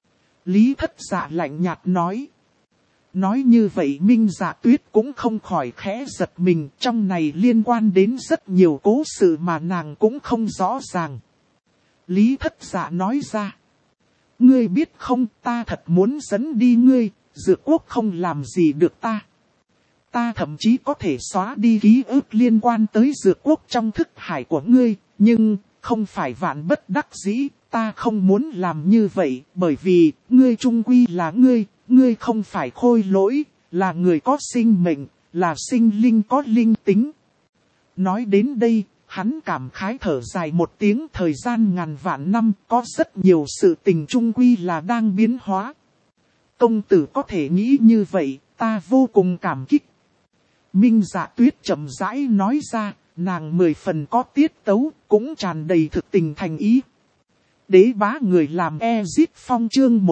Lý Thất Dạ lạnh nhạt nói. Nói như vậy Minh Dạ Tuyết cũng không khỏi khẽ giật mình, trong này liên quan đến rất nhiều cố sự mà nàng cũng không rõ ràng. Lý Thất Dạ nói ra. Ngươi biết không, ta thật muốn dẫn đi ngươi, Dược Quốc không làm gì được ta. Ta thậm chí có thể xóa đi ký ức liên quan tới Dược Quốc trong thức hải của ngươi, nhưng không phải vạn bất đắc dĩ, ta không muốn làm như vậy, bởi vì ngươi chung quy là ngươi không phải khôi lỗi, là người có sinh mệnh, là sinh linh có linh tính. Nói đến đây, hắn cảm khái thở dài một tiếng, thời gian ngàn vạn năm, có rất nhiều sự tình chung quy là đang biến hóa. Công tử có thể nghĩ như vậy, ta vô cùng cảm kích. Minh Dạ Tuyết chậm rãi nói ra, nàng 10 phần có tiết tấu, cũng tràn đầy thực tình thành ý. Đế bá người làm Ezit Phong chương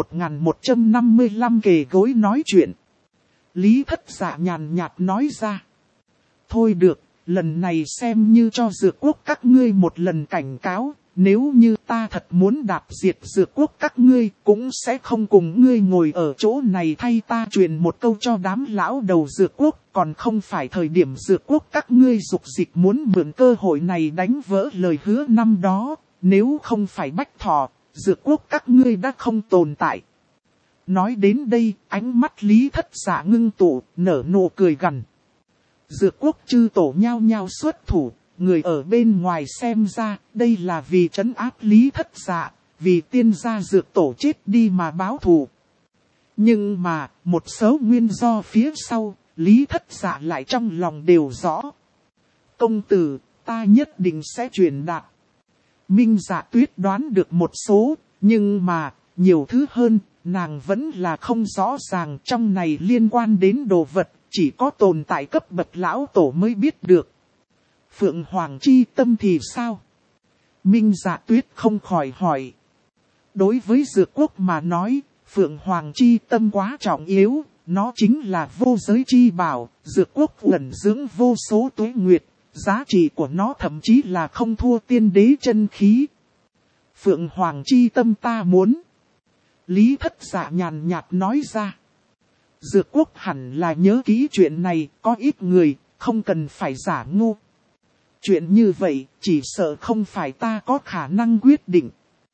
1155 kề gối nói chuyện. Lý Thất Dạ nhàn nhạt nói ra. Thôi được, lần này xem như cho Dược Quốc các ngươi một lần cảnh cáo. Nếu như ta thật muốn đạp diệt Dược Quốc các ngươi, cũng sẽ không cùng ngươi ngồi ở chỗ này thay ta truyền một câu cho đám lão đầu Dược Quốc. Còn không phải thời điểm Dược Quốc các ngươi dục dịch muốn mượn cơ hội này đánh vỡ lời hứa năm đó. Nếu không phải Bách Thọ, Dược Quốc các ngươi đã không tồn tại. Nói đến đây, ánh mắt Lý Thất Dạ ngưng tụ, nở nụ cười gằn. Dược Quốc chư tổ nhao nhao xuất thủ, người ở bên ngoài xem ra, đây là vì trấn áp Lý Thất Dạ, vì tiên gia Dược tổ chết đi mà báo thù. Nhưng mà, một số nguyên do phía sau, Lý Thất Dạ lại trong lòng đều rõ. Công tử, ta nhất định sẽ truyền đạt. Minh Dạ Tuyết đoán được một số, nhưng mà, nhiều thứ hơn, nàng vẫn là không rõ ràng, trong này liên quan đến đồ vật, chỉ có tồn tại cấp bậc lão tổ mới biết được. Phượng Hoàng chi tâm thì sao? Minh Dạ Tuyết không khỏi hỏi. Đối với Dược Quốc mà nói, Phượng Hoàng chi tâm quá trọng yếu, nó chính là vô giới chi bảo, Dược Quốc ẩn dưỡng vô số tuế nguyệt. Giá trị của nó thậm chí là không thua tiên đế chân khí. Phượng Hoàng chi tâm ta muốn. Lý Thất Dạ nhàn nhạt nói ra. Dược Quốc hẳn là nhớ kỹ chuyện này, có ít người, không cần phải giả ngu. Chuyện như vậy, chỉ sợ không phải ta có khả năng quyết định.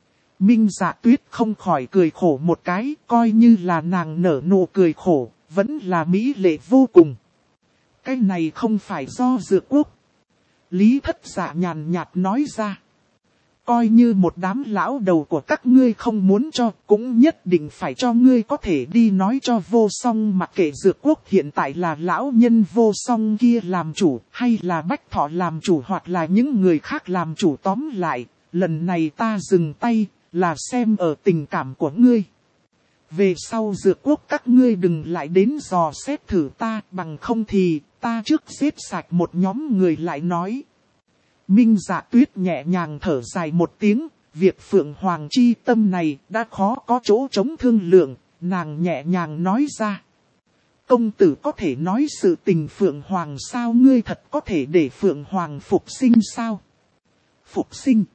Minh Dạ Tuyết không khỏi cười khổ một cái, coi như là nàng nở nụ cười khổ, vẫn là mỹ lệ vô cùng. Cái này không phải do Dược Quốc. Lý Thất Dạ nhàn nhạt nói ra. Coi như một đám lão đầu của các ngươi không muốn cho, cũng nhất định phải cho ngươi có thể đi nói cho Vô Song, mặc kệ Dược Quốc hiện tại là lão nhân Vô Song kia làm chủ, hay là Bách Thọ làm chủ, hoặc là những người khác làm chủ, tóm lại, lần này ta dừng tay, là xem ở tình cảm của ngươi. Về sau Dược Quốc các ngươi đừng lại đến dò xét thử ta, bằng không thì ta trước giết sạch một nhóm người lại nói. Minh Dạ Tuyết nhẹ nhàng thở dài một tiếng, việc Phượng Hoàng chi tâm này đã khó có chỗ chống thương lượng, nàng nhẹ nhàng nói ra. Công tử có thể nói sự tình Phượng Hoàng sao, ngươi thật có thể để Phượng Hoàng phục sinh sao? Phục sinh.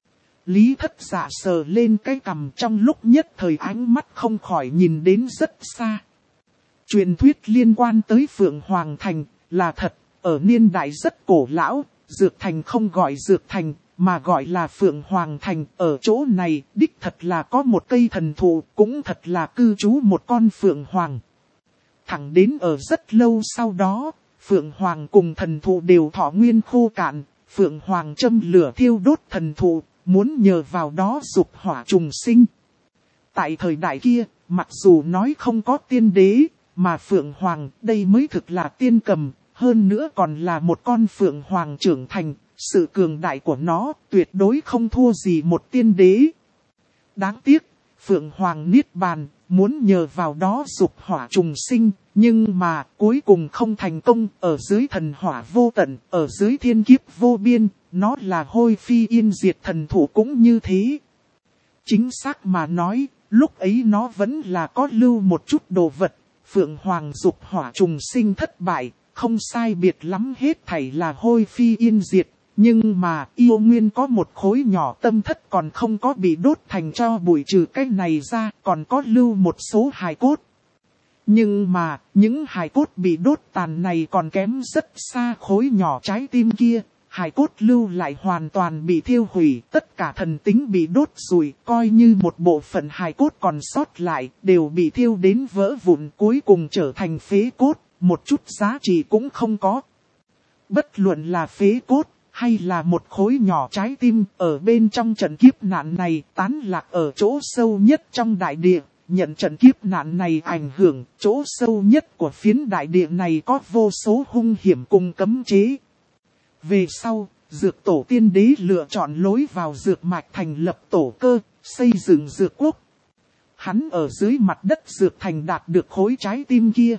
Lý Thất Dạ sờ lên cái cằm, trong lúc nhất thời ánh mắt không khỏi nhìn đến rất xa. Truyền thuyết liên quan tới Phượng Hoàng Thành là thật, ở niên đại rất cổ lão, Dược Thành không gọi Dược Thành, mà gọi là Phượng Hoàng Thành. Ở chỗ này, đích thật là có một cây thần thụ, cũng thật là cư trú một con Phượng Hoàng. Thẳng đến ở rất lâu sau đó, Phượng Hoàng cùng thần thụ đều thọ nguyên khô cạn, Phượng Hoàng châm lửa thiêu đốt thần thụ, muốn nhờ vào đó dục hỏa trùng sinh. Tại thời đại kia, mặc dù nói không có tiên đế, mà Phượng Hoàng đây mới thực là tiên cầm, hơn nữa còn là một con Phượng Hoàng trưởng thành, sự cường đại của nó tuyệt đối không thua gì một tiên đế. Đáng tiếc, Phượng Hoàng niết bàn, muốn nhờ vào đó dục hỏa trùng sinh, nhưng mà cuối cùng không thành công. Ở dưới thần hỏa vô tận, ở dưới thiên kiếp vô biên, nó là hôi phi yên diệt thần thụ cũng như thế. Chính xác mà nói, lúc ấy nó vẫn là có lưu một chút đồ vật. Phượng Hoàng dục hỏa trùng sinh thất bại, không sai biệt lắm hết thảy là hôi phi yên diệt. Nhưng mà yêu nguyên có một khối nhỏ tâm thất còn không có bị đốt thành tro bụi, trừ cái này ra còn có lưu một số hài cốt. Nhưng mà những hài cốt bị đốt tàn này còn kém rất xa khối nhỏ trái tim kia. Hài cốt lưu lại hoàn toàn bị thiêu hủy, tất cả thần tính bị đốt rụi, coi như một bộ phận hài cốt còn sót lại đều bị thiêu đến vỡ vụn, cuối cùng trở thành phế cốt, một chút giá trị cũng không có. Bất luận là phế cốt hay là một khối nhỏ trái tim, ở bên trong trận kiếp nạn này tán lạc ở chỗ sâu nhất trong đại địa. Nhận trận kiếp nạn này ảnh hưởng, chỗ sâu nhất của phiến đại địa này có vô số hung hiểm cùng cấm chế. Về sau, Dược Tổ Tiên Đế lựa chọn lối vào Dược Mạch thành lập tổ cơ, xây dựng Dược Quốc. Hắn ở dưới mặt đất Dược Thành đạt được khối trái tim kia.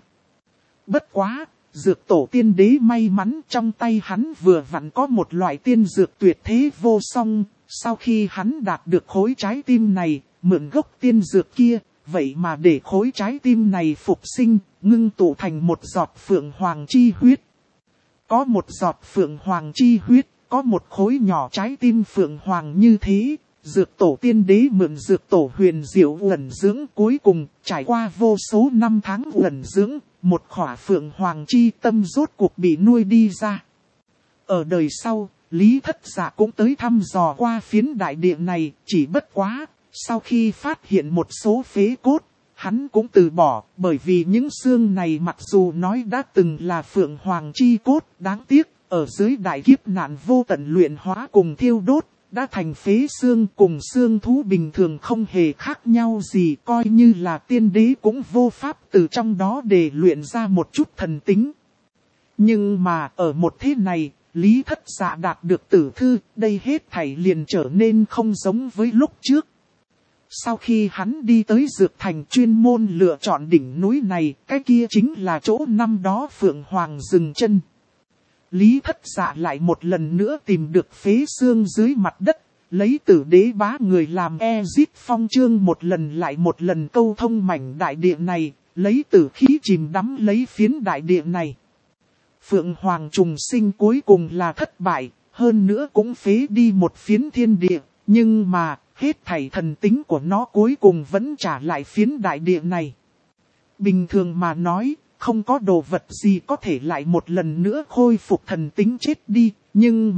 Bất quá, Dược Tổ Tiên Đế may mắn trong tay hắn vừa vặn có một loại tiên dược tuyệt thế vô song. Sau khi hắn đạt được khối trái tim này, mượn gốc tiên dược kia, vậy mà để khối trái tim này phục sinh, ngưng tụ thành một giọt Phượng Hoàng chi huyết. Có một giọt Phượng Hoàng chi huyết, có một khối nhỏ trái tim Phượng Hoàng như thế. Dược Tổ Tiên Đế mượn Dược Tổ huyền diệu uẩn dưỡng, cuối cùng trải qua vô số năm tháng uẩn dưỡng, một khỏa Phượng Hoàng chi tâm rốt cuộc bị nuôi đi ra. Ở đời sau, Lý Thất Dạ cũng tới thăm dò qua phiến đại địa này, chỉ bất quá, sau khi phát hiện một số phế cốt, hắn cũng từ bỏ, bởi vì những xương này mặc dù nói đã từng là Phượng Hoàng chi cốt, đáng tiếc, ở dưới đại kiếp nạn vô tận luyện hóa cùng thiêu đốt, đã thành phế xương, cùng xương thú bình thường không hề khác nhau gì, coi như là tiên đế cũng vô pháp từ trong đó để luyện ra một chút thần tính. Nhưng mà ở một thế này, Lý Thất Dạ đạt được tử thư, đây hết thảy liền trở nên không giống với lúc trước. Sau khi hắn đi tới Dược Thành, chuyên môn lựa chọn đỉnh núi này, cái kia chính là chỗ năm đó Phượng Hoàng dừng chân. Lý Thất Dạ lại một lần nữa tìm được phế xương dưới mặt đất, lấy Tử Đế bá người làm Ezit Phong Chương một lần lại một lần câu thông mảnh đại địa này, lấy tử khí chìm đắm lấy phiến đại địa này. Phượng Hoàng trùng sinh cuối cùng là thất bại, hơn nữa cũng phế đi một phiến thiên địa, nhưng mà hết thảy thần tính của nó cuối cùng vẫn trả lại phiến đại địa này. Bình thường mà nói, không có đồ vật gì có thể lại một lần nữa khôi phục thần tính chết đi, nhưng mà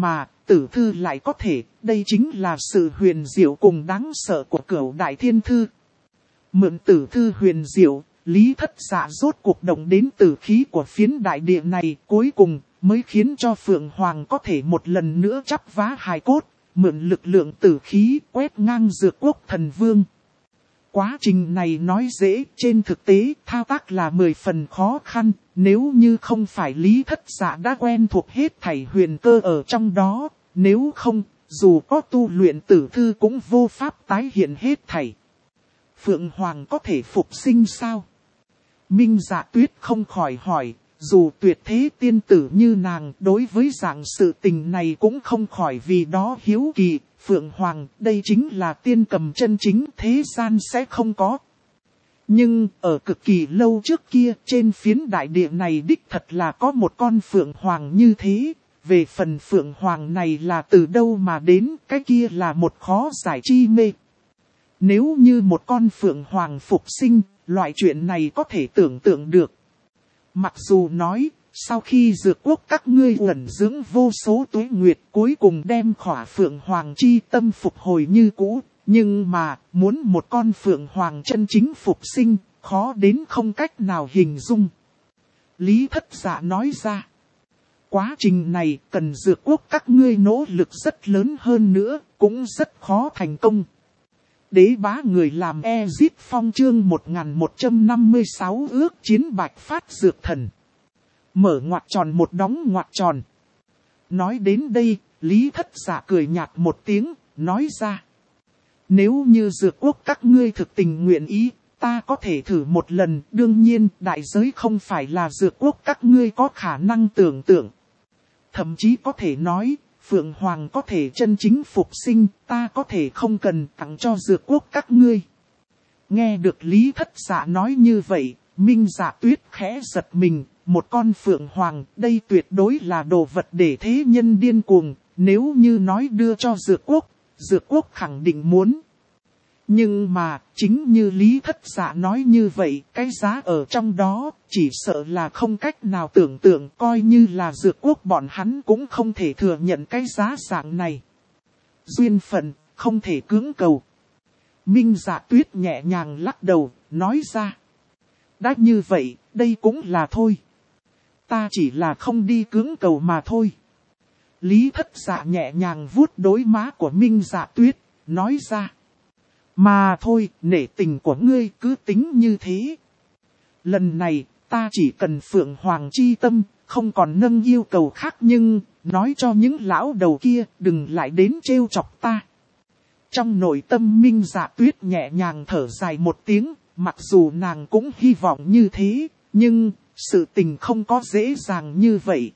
tử thư lại có thể, đây chính là sự huyền diệu cùng đáng sợ của Cửu Đại Thiên Thư. Mượn tử thư huyền diệu, Lý Thất Dạ rốt cuộc động đến tử khí của phiến đại địa này, cuối cùng mới khiến cho Phượng Hoàng có thể một lần nữa chắp vá hài cốt, mượn lực lượng tử khí quét ngang Dược Quốc Thần Vương. Quá trình này nói dễ, trên thực tế thao tác là 10 phần khó khăn, nếu như không phải Lý Thất Dạ đã quen thuộc hết thảy huyền cơ ở trong đó, nếu không, dù có tu luyện tử thư cũng vô pháp tái hiện hết thảy. Phượng Hoàng có thể phục sinh sao? Minh Dạ Tuyết không khỏi hỏi, dù tuyệt thế tiên tử như nàng đối với dạng sự tình này cũng không khỏi vì đó hiếu kỳ. Phượng Hoàng, đây chính là tiên cầm chân chính, thế gian sẽ không có. Nhưng, ở cực kỳ lâu trước kia, trên phiến đại địa này đích thật là có một con Phượng Hoàng như thế. Về phần Phượng Hoàng này là từ đâu mà đến, cái kia là một khó giải chi mê. Nếu như một con Phượng Hoàng phục sinh, loại chuyện này có thể tưởng tượng được. Mặc dù nói, sau khi Dược Quốc các ngươi ẩn dưỡng vô số tuế nguyệt cuối cùng đem khỏa Phượng Hoàng chi tâm phục hồi như cũ, nhưng mà muốn một con Phượng Hoàng chân chính phục sinh, khó đến không cách nào hình dung. Lý Thất Dạ nói ra, quá trình này cần Dược Quốc các ngươi nỗ lực rất lớn hơn nữa, cũng rất khó thành công. Đế bá người làm Ezit Phong chương 1156 ước chiến bạch phát dược thần. Mở ngoặc tròn một đóng ngoặc tròn. Nói đến đây, Lý Thất Dạ cười nhạt một tiếng, nói ra. Nếu như Dược Quốc các ngươi thực tình nguyện ý, ta có thể thử một lần. Đương nhiên, đại giới không phải là Dược Quốc các ngươi có khả năng tưởng tượng. Thậm chí có thể nói, Phượng Hoàng có thể chân chính phục sinh, ta có thể không cần tặng cho Dược Quốc các ngươi. Nghe được Lý Thất Dạ nói như vậy, Minh Dạ Tuyết khẽ giật mình, một con Phượng Hoàng, đây tuyệt đối là đồ vật để thế nhân điên cuồng, nếu như nói đưa cho Dược Quốc khẳng định muốn. Nhưng mà, chính như Lý Thất Dạ nói như vậy, cái giá ở trong đó, chỉ sợ là không cách nào tưởng tượng, coi như là Dược Quốc bọn hắn cũng không thể thừa nhận cái giá dạng này. Duyên phận, không thể cưỡng cầu. Minh Dạ Tuyết nhẹ nhàng lắc đầu, nói ra. Đã như vậy, đây cũng là thôi. Ta chỉ là không đi cưỡng cầu mà thôi. Lý Thất Dạ nhẹ nhàng vuốt đôi má của Minh Dạ Tuyết, nói ra. Mà thôi, nể tình của ngươi cứ tính như thế. Lần này, ta chỉ cần Phượng Hoàng chi tâm, không còn nâng yêu cầu khác, nhưng, nói cho những lão đầu kia, đừng lại đến trêu chọc ta. Trong nội tâm Minh Dạ Tuyết nhẹ nhàng thở dài một tiếng, mặc dù nàng cũng hy vọng như thế, nhưng, sự tình không có dễ dàng như vậy.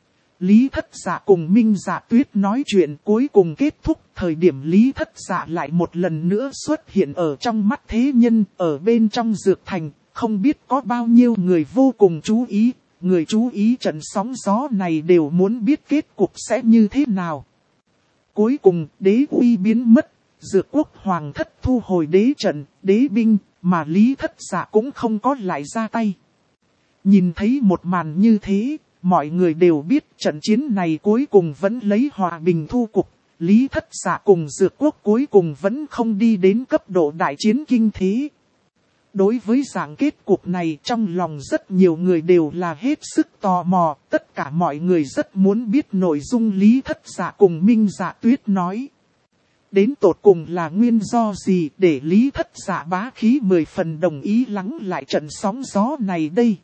Lý Thất Dạ cùng Minh Dạ Tuyết nói chuyện cuối cùng kết thúc, thời điểm Lý Thất Dạ lại một lần nữa xuất hiện ở trong mắt thế nhân, ở bên trong dược thành, không biết có bao nhiêu người vô cùng chú ý, người chú ý trận sóng gió này đều muốn biết kết cục sẽ như thế nào. Cuối cùng, đế uy biến mất, Dược Quốc hoàng thất thu hồi đế trận, đế binh, mà Lý Thất Dạ cũng không có lại ra tay. Nhìn thấy một màn như thế, mọi người đều biết trận chiến này cuối cùng vẫn lấy hòa bình thu cục. Lý Thất Dạ cùng Dược Quốc cuối cùng vẫn không đi đến cấp độ đại chiến kinh thế. Đối với dạng kết cục này trong lòng rất nhiều người đều là hết sức tò mò. Tất cả mọi người rất muốn biết nội dung Lý Thất Dạ cùng Minh Dạ Tuyết nói. Đến tột cùng là nguyên do gì để Lý Thất Dạ bá khí 10 phần đồng ý lắng lại trận sóng gió này đây?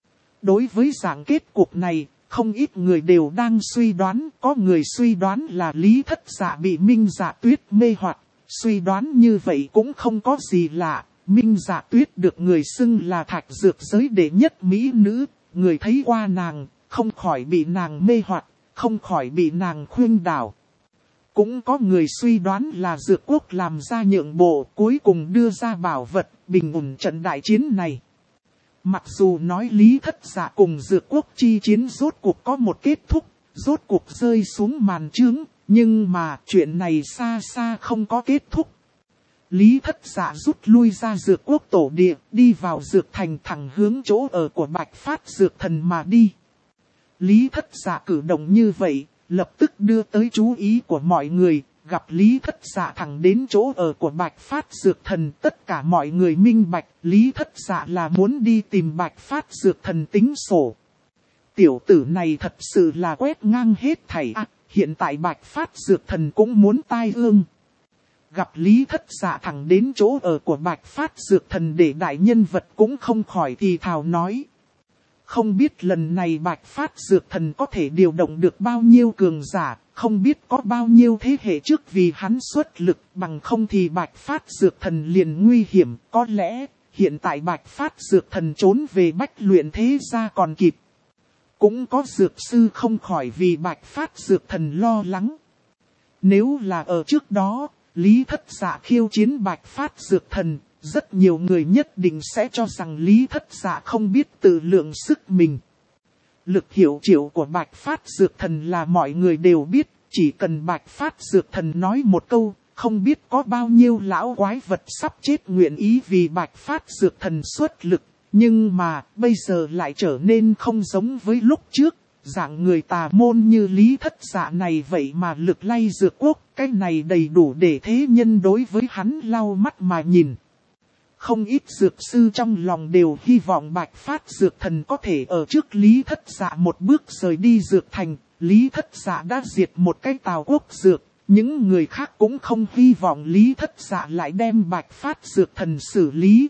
Đối với dạng kết cục này, không ít người đều đang suy đoán, có người suy đoán là Lý Thất Dạ bị Minh Dạ Tuyết mê hoặc, suy đoán như vậy cũng không có gì lạ, Minh Dạ Tuyết được người xưng là thạch dược giới đệ nhất mỹ nữ, người thấy qua nàng, không khỏi bị nàng mê hoặc, không khỏi bị nàng khuyên đảo. Cũng có người suy đoán là Dược Quốc làm ra nhượng bộ, cuối cùng đưa ra bảo vật, bình ổn trận đại chiến này. Mặc dù nói Lý Thất Dạ cùng Dược Quốc chi chiến rốt cuộc có một kết thúc, rốt cuộc rơi xuống màn chướng, nhưng mà chuyện này xa xa không có kết thúc. Lý Thất Dạ rút lui ra Dược Quốc tổ địa, đi vào Dược Thành thẳng hướng chỗ ở của Bạch Phát Dược Thần mà đi. Lý Thất Dạ cử động như vậy, lập tức đưa tới chú ý của mọi người. Gặp Lý Thất Dạ thẳng đến chỗ ở của Bạch Phát Dược Thần, tất cả mọi người minh bạch, Lý Thất Dạ là muốn đi tìm Bạch Phát Dược Thần tính sổ. Tiểu tử này thật sự là quét ngang hết thảy hiện tại Bạch Phát Dược Thần cũng muốn tai ương. Gặp Lý Thất Dạ thẳng đến chỗ ở của Bạch Phát Dược Thần để đại nhân vật cũng không khỏi thì thào nói. Không biết lần này Bạch Phát Dược Thần có thể điều động được bao nhiêu cường giả, không biết có bao nhiêu thế hệ trước vì hắn xuất lực, bằng không thì Bạch Phát Dược Thần liền nguy hiểm. Có lẽ hiện tại Bạch Phát Dược Thần trốn về Bách Luyện thế gia còn kịp. Cũng có dược sư không khỏi vì Bạch Phát Dược Thần lo lắng. Nếu là ở trước đó, Lý Thất Dạ khiêu chiến Bạch Phát Dược Thần, rất nhiều người nhất định sẽ cho rằng Lý Thất Dạ không biết tự lượng sức mình. Lực hiệu triệu của Bạch Phát Dược Thần là mọi người đều biết, chỉ cần Bạch Phát Dược Thần nói một câu, không biết có bao nhiêu lão quái vật sắp chết nguyện ý vì Bạch Phát Dược Thần xuất lực. Nhưng mà, bây giờ lại trở nên không giống với lúc trước, dạng người tà môn như Lý Thất Dạ này vậy mà lực lay dược quốc, cái này đầy đủ để thế nhân đối với hắn lau mắt mà nhìn. Không ít dược sư trong lòng đều hy vọng Bạch Phát Dược Thần có thể ở trước Lý Thất Dạ một bước rời đi dược thành. Lý Thất Dạ đã diệt một cái Tào Quốc dược, những người khác cũng không hy vọng Lý Thất Dạ lại đem Bạch Phát Dược Thần xử lý.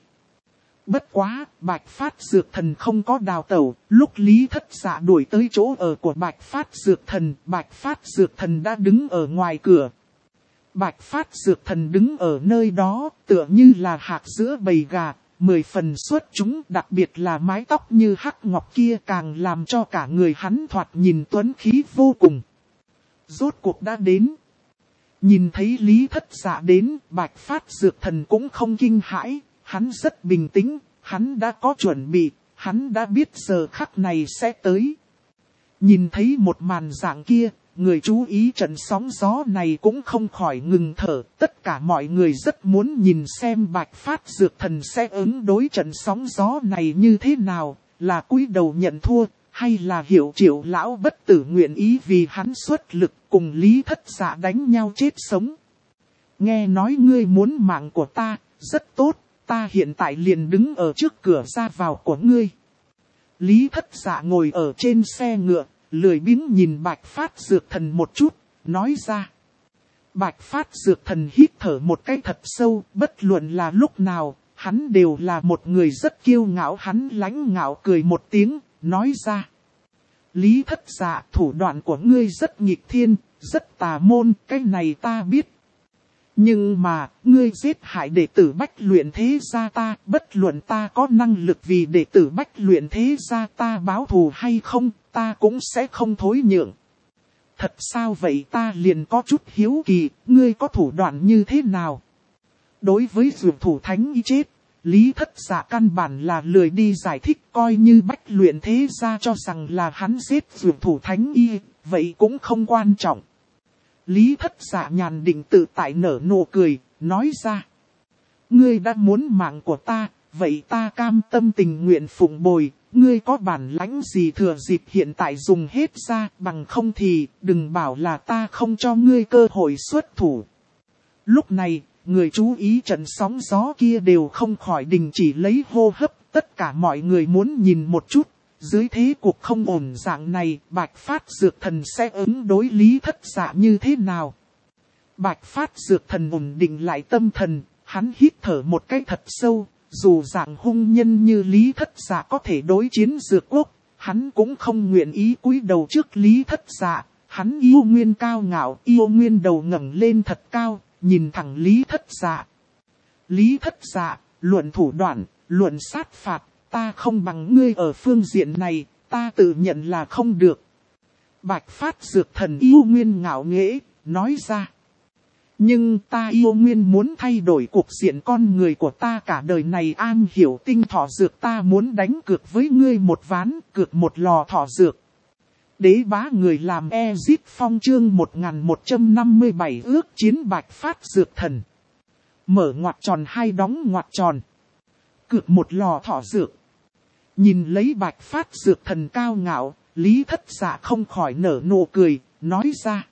Bất quá, Bạch Phát Dược Thần không có đào tẩu, lúc Lý Thất Dạ đuổi tới chỗ ở của Bạch Phát Dược Thần, Bạch Phát Dược Thần đã đứng ở ngoài cửa. Bạch Phát Dược Thần đứng ở nơi đó, tựa như là hạc giữa bầy gà, 10 phần xuất chúng, đặc biệt là mái tóc như hắc ngọc kia càng làm cho cả người hắn thoạt nhìn tuấn khí vô cùng. Rốt cuộc đã đến. Nhìn thấy Lý Thất Dạ đến, Bạch Phát Dược Thần cũng không kinh hãi, hắn rất bình tĩnh, hắn đã có chuẩn bị, hắn đã biết giờ khắc này sẽ tới. Nhìn thấy một màn dạng kia, người chú ý trận sóng gió này cũng không khỏi ngừng thở. Tất cả mọi người rất muốn nhìn xem Bạch Phát Dược Thần sẽ ứng đối trận sóng gió này như thế nào, là cúi đầu nhận thua, hay là hiệu triệu lão bất tử nguyện ý vì hắn xuất lực cùng Lý Thất Dạ đánh nhau chết sống. Nghe nói ngươi muốn mạng của ta, rất tốt, ta hiện tại liền đứng ở trước cửa ra vào của ngươi. Lý Thất Dạ ngồi ở trên xe ngựa, lười biếng nhìn Bạch Phát Dược Thần một chút, nói ra. Bạch Phát Dược Thần hít thở một cái thật sâu, bất luận là lúc nào, hắn đều là một người rất kiêu ngạo. Hắn lãnh ngạo cười một tiếng, nói ra. Lý Thất Dạ, thủ đoạn của ngươi rất nghịch thiên, rất tà môn, cái này ta biết. Nhưng mà, ngươi giết hại đệ tử Bách Luyện thế gia ta, bất luận ta có năng lực vì đệ tử Bách Luyện thế gia ta báo thù hay không, ta cũng sẽ không thối nhượng. Thật sao vậy, ta liền có chút hiếu kỳ, ngươi có thủ đoạn như thế nào? Đối với dược thủ thánh y chết, Lý Thất Dạ căn bản là lười đi giải thích, coi như Bách Luyện thế gia cho rằng là hắn giết dược thủ thánh y, vậy cũng không quan trọng. Lý Thất Dạ nhàn định tự tại nở nụ cười, nói ra. Ngươi đã muốn mạng của ta, vậy ta cam tâm tình nguyện phụng bồi, ngươi có bản lãnh gì thừa dịp hiện tại dùng hết ra, bằng không thì đừng bảo là ta không cho ngươi cơ hội xuất thủ. Lúc này, người chú ý trận sóng gió kia đều không khỏi đình chỉ lấy hô hấp, tất cả mọi người muốn nhìn một chút. Dưới thế cuộc không ổn dạng này, Bạch Phát Dược Thần sẽ ứng đối Lý Thất Dạ như thế nào? Bạch Phát Dược Thần ổn định lại tâm thần, hắn hít thở một cái thật sâu, dù dạng hung nhân như Lý Thất Dạ có thể đối chiến dược quốc, hắn cũng không nguyện ý cúi đầu trước Lý Thất Dạ. Hắn yêu nguyên cao ngạo, yêu nguyên đầu ngẩng lên thật cao, nhìn thẳng Lý Thất Dạ. Lý Thất Dạ, luận thủ đoạn, luận sát phạt. Ta không bằng ngươi ở phương diện này, ta tự nhận là không được. Bạch Phát Dược Thần yêu nguyên ngạo nghễ, nói ra. Nhưng ta yêu nguyên muốn thay đổi cuộc diện con người của ta cả đời này an hiểu tinh thọ dược, ta muốn đánh cược với ngươi một ván, cược một lò thọ dược. Đế bá người làm Ezit Phong chương 1157 ước chiến Bạch Phát Dược Thần. Mở ngoặc tròn hay đóng ngoặc tròn. Cược một lò thọ dược. Nhìn lấy Bạch Phát Dược Thần cao ngạo, Lý Thất Dạ không khỏi nở nụ cười, nói ra.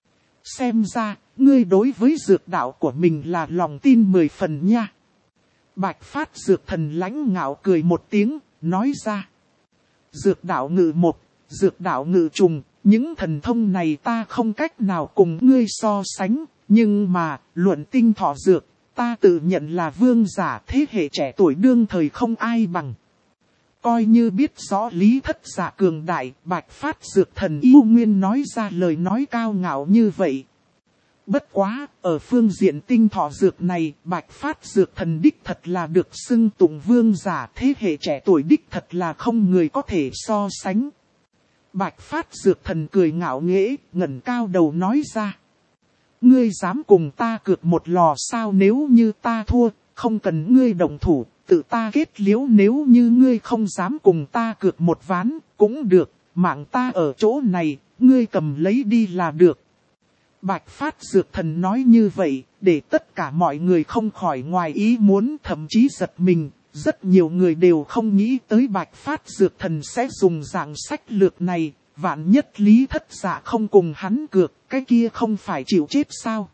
Xem ra, ngươi đối với dược đạo của mình là lòng tin 10 phần nha. Bạch Phát Dược Thần lãnh ngạo cười một tiếng, nói ra. Dược đạo ngự một, dược đạo ngự trùng, những thần thông này ta không cách nào cùng ngươi so sánh, nhưng mà, luận tinh thọ dược, ta tự nhận là vương giả thế hệ trẻ tuổi đương thời không ai bằng. Coi như biết rõ lý thất giả cường đại, Bạch Phát Dược Thần yêu nguyên nói ra lời nói cao ngạo như vậy. Bất quá, ở phương diện tinh thọ dược này, Bạch Phát Dược Thần đích thật là được xưng tụng vương giả thế hệ trẻ tuổi đích thật là không người có thể so sánh. Bạch Phát Dược Thần cười ngạo nghễ, ngẩng cao đầu nói ra. Ngươi dám cùng ta cược một lò sao? Nếu như ta thua, không cần ngươi động thủ, tự ta kết liễu. Nếu như ngươi không dám cùng ta cược một ván, cũng được, mạng ta ở chỗ này, ngươi cầm lấy đi là được. Bạch Phát Dược Thần nói như vậy, để tất cả mọi người không khỏi ngoài ý muốn, thậm chí giật mình. Rất nhiều người đều không nghĩ tới Bạch Phát Dược Thần sẽ dùng dạng sách lược này. Vạn nhất lý thất giả không cùng hắn cược, cái kia không phải chịu chết sao?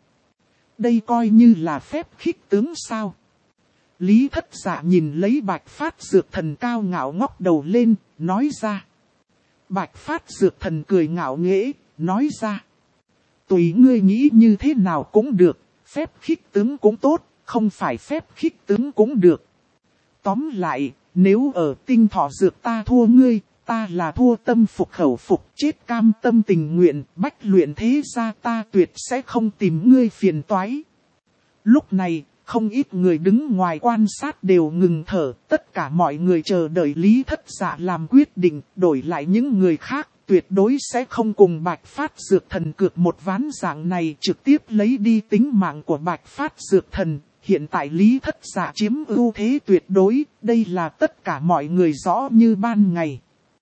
Đây coi như là phép khích tướng sao? Lý thất giả nhìn lấy Bạch Phát Dược Thần cao ngạo ngóc đầu lên, nói ra. Bạch Phát Dược Thần cười ngạo nghễ, nói ra. Tùy ngươi nghĩ như thế nào cũng được, phép khích tướng cũng tốt, không phải phép khích tướng cũng được. Tóm lại, nếu ở tinh thọ dược ta thua ngươi, ta là thua tâm phục khẩu phục, chết cam tâm tình nguyện, bách luyện thế ra ta tuyệt sẽ không tìm ngươi phiền toái. Lúc này, không ít người đứng ngoài quan sát đều ngừng thở, tất cả mọi người chờ đợi Lý Thất Giả làm quyết định, đổi lại những người khác, tuyệt đối sẽ không cùng Bạch Phát Dược Thần cược một ván dạng này trực tiếp lấy đi tính mạng của Bạch Phát Dược Thần. Hiện tại Lý Thất Giả chiếm ưu thế tuyệt đối, đây là tất cả mọi người rõ như ban ngày.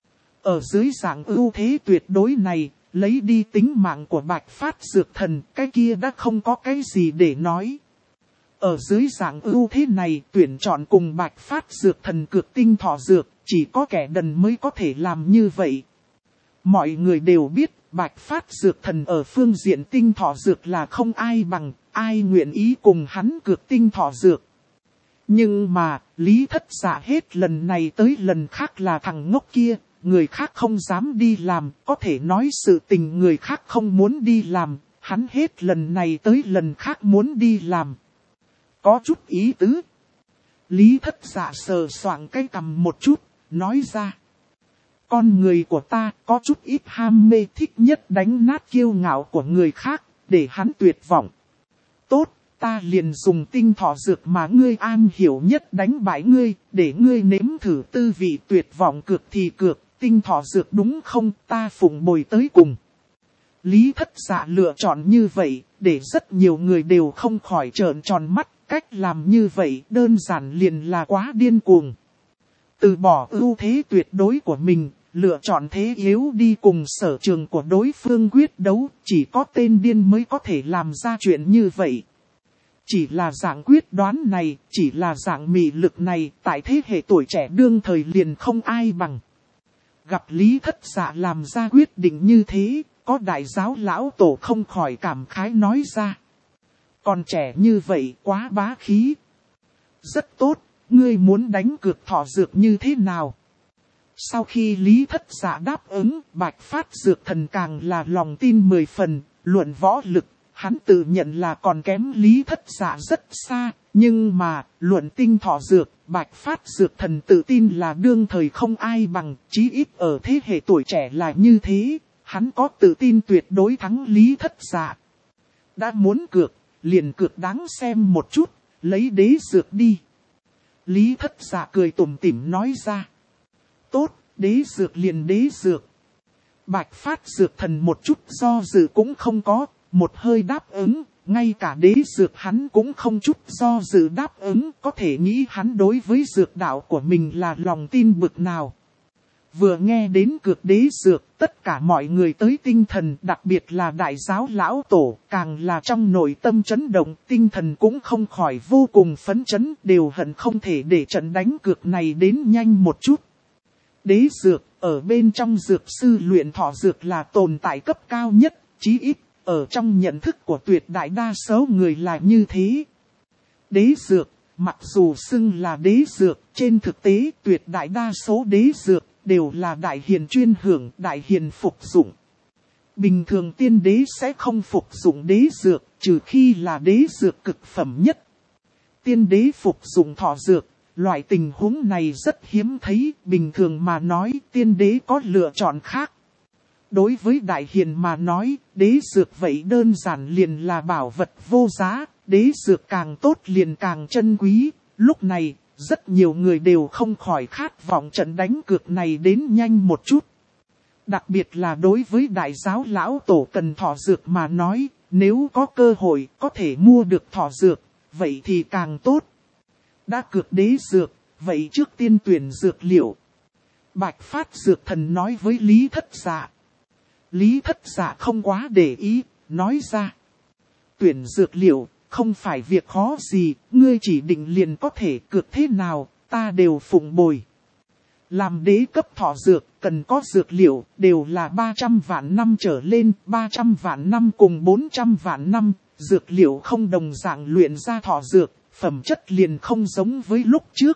Ở dưới dạng ưu thế tuyệt đối này, lấy đi tính mạng của Bạch Phát Dược Thần, cái kia đã không có cái gì để nói. Ở dưới dạng ưu thế này, tuyển chọn cùng Bạch Phát Dược Thần cược tinh thọ dược, chỉ có kẻ đần mới có thể làm như vậy. Mọi người đều biết, Bạch Phát Dược Thần ở phương diện tinh thọ dược là không ai bằng, ai nguyện ý cùng hắn cược tinh thọ dược. Nhưng mà, Lý Thất Giả hết lần này tới lần khác là thằng ngốc kia, người khác không dám đi làm, có thể nói sự tình người khác không muốn đi làm, hắn hết lần này tới lần khác muốn đi làm. Có chút ý tứ. Lý Thất Giả sờ soạng cái cằm một chút, nói ra. Con người của ta có chút ít ham mê, thích nhất đánh nát kiêu ngạo của người khác, để hắn tuyệt vọng. Tốt, ta liền dùng tinh thọ dược mà ngươi am hiểu nhất đánh bại ngươi, để ngươi nếm thử tư vị tuyệt vọng cược thì cược, tinh thọ dược đúng không, ta phụng bồi tới cùng. Lý Thất Giả lựa chọn như vậy, để rất nhiều người đều không khỏi trợn tròn mắt, cách làm như vậy đơn giản liền là quá điên cuồng. Từ bỏ ưu thế tuyệt đối của mình, lựa chọn thế yếu đi cùng sở trường của đối phương quyết đấu, chỉ có tên điên mới có thể làm ra chuyện như vậy. Chỉ là dạng quyết đoán này, chỉ là dạng mị lực này, tại thế hệ tuổi trẻ đương thời liền không ai bằng. Gặp Lý Thất Giả làm ra quyết định như thế, có đại giáo lão tổ không khỏi cảm khái nói ra. Còn trẻ như vậy quá bá khí. Rất tốt, ngươi muốn đánh cược thọ dược như thế nào? Sau khi Lý Thất Giả đáp ứng, Bạch Phát Dược Thần càng là lòng tin 10 phần, luận võ lực, hắn tự nhận là còn kém Lý Thất Giả rất xa, nhưng mà, luận tinh thọ dược, Bạch Phát Dược Thần tự tin là đương thời không ai bằng, chí ít ở thế hệ tuổi trẻ là như thế, hắn có tự tin tuyệt đối thắng Lý Thất Giả. Đã muốn cược, liền cược đáng xem một chút, lấy đế dược đi. Lý Thất Giả cười tủm tỉm nói ra. Tốt, đế dược liền đế dược. Bạch Phát Dược Thần một chút do dự cũng không có, một hơi đáp ứng, ngay cả đế dược hắn cũng không chút do dự đáp ứng, có thể nghĩ hắn đối với dược đạo của mình là lòng tin bực nào. Vừa nghe đến cược đế dược, tất cả mọi người tới tinh thần, đặc biệt là đại giáo lão tổ, càng là trong nội tâm chấn động, tinh thần cũng không khỏi vô cùng phấn chấn, đều hận không thể để trận đánh cược này đến nhanh một chút. Đế dược, ở bên trong dược sư luyện thọ dược là tồn tại cấp cao nhất, chí ít, ở trong nhận thức của tuyệt đại đa số người là như thế. Đế dược, mặc dù xưng là đế dược, trên thực tế tuyệt đại đa số đế dược đều là đại hiền chuyên hưởng, đại hiền phục dụng. Bình thường tiên đế sẽ không phục dụng đế dược, trừ khi là đế dược cực phẩm nhất. Tiên đế phục dụng thọ dược, loại tình huống này rất hiếm thấy, bình thường mà nói tiên đế có lựa chọn khác. Đối với đại hiền mà nói, đế dược vậy đơn giản liền là bảo vật vô giá, đế dược càng tốt liền càng chân quý. Lúc này, rất nhiều người đều không khỏi khát vọng trận đánh cược này đến nhanh một chút. Đặc biệt là đối với đại giáo lão tổ cần thọ dược mà nói, nếu có cơ hội có thể mua được thọ dược, vậy thì càng tốt. Đã cược đế dược, vậy trước tiên tuyển dược liệu. Bạch Phát Dược Thần nói với Lý Thất Dạ. Lý Thất Dạ không quá để ý, nói ra. Tuyển dược liệu, không phải việc khó gì, ngươi chỉ định liền có thể cược thế nào, ta đều phụng bồi. Làm đế cấp thọ dược, cần có dược liệu, đều là 300 vạn năm trở lên, 300 vạn năm cùng 400 vạn năm, dược liệu không đồng dạng luyện ra thọ dược, phẩm chất liền không giống với lúc trước.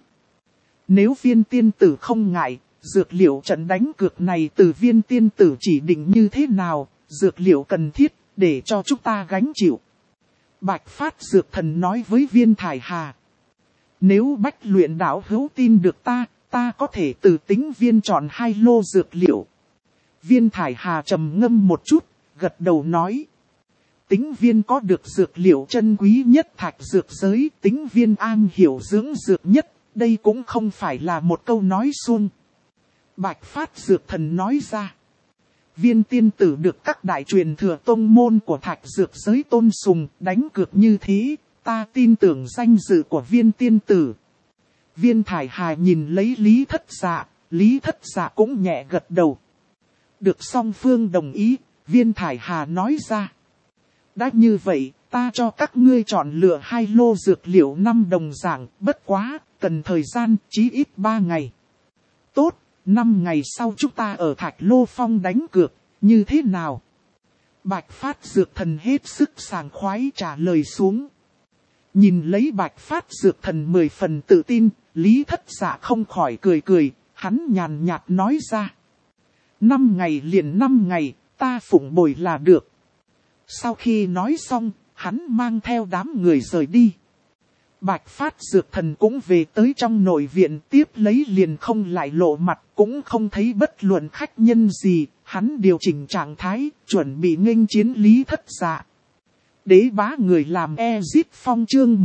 Nếu Viên tiên tử không ngại, dược liệu trận đánh cược này từ Viên tiên tử chỉ định như thế nào, dược liệu cần thiết, để cho chúng ta gánh chịu. Bạch Phát Dược Thần nói với Viên Thải Hà. Nếu Bách Luyện đạo hữu tin được ta có thể từ Tính Viên chọn 2 lô dược liệu. Viên Thải Hà trầm ngâm một chút, gật đầu nói. Tính Viên có được dược liệu chân quý nhất thạch dược giới, Tính Viên an hiểu dưỡng dược nhất, đây cũng không phải là một câu nói suông. Bạch Phát Dược Thần nói ra. Viên tiên tử được các đại truyền thừa tông môn của thạch dược giới tôn sùng, đánh cược như thế, ta tin tưởng danh dự của Viên tiên tử. Viên Thải Hà nhìn lấy Lý Thất Dạ, Lý Thất Dạ cũng nhẹ gật đầu. Được song phương đồng ý, Viên Thải Hà nói ra. Đã như vậy, ta cho các ngươi chọn lựa 2 lô dược liệu 5 đồng dạng, bất quá, cần thời gian, chí ít 3 ngày. Tốt, 5 ngày sau chúng ta ở Thạch Lô Phong đánh cược, như thế nào? Bạch Phát Dược Thần hết sức sảng khoái trả lời xuống. Nhìn lấy Bạch Phát Dược Thần 10 phần tự tin, Lý Thất Dạ không khỏi cười, hắn nhàn nhạt nói ra. 5 ngày liền 5 ngày, ta phụng bồi là được. Sau khi nói xong, hắn mang theo đám người rời đi. Bạch Phát Dược Thần cũng về tới trong nội viện, tiếp lấy liền không lại lộ mặt, cũng không thấy bất luận khách nhân gì, hắn điều chỉnh trạng thái, chuẩn bị nghênh chiến Lý Thất Dạ. Đế bá người làm Ezit Phong chương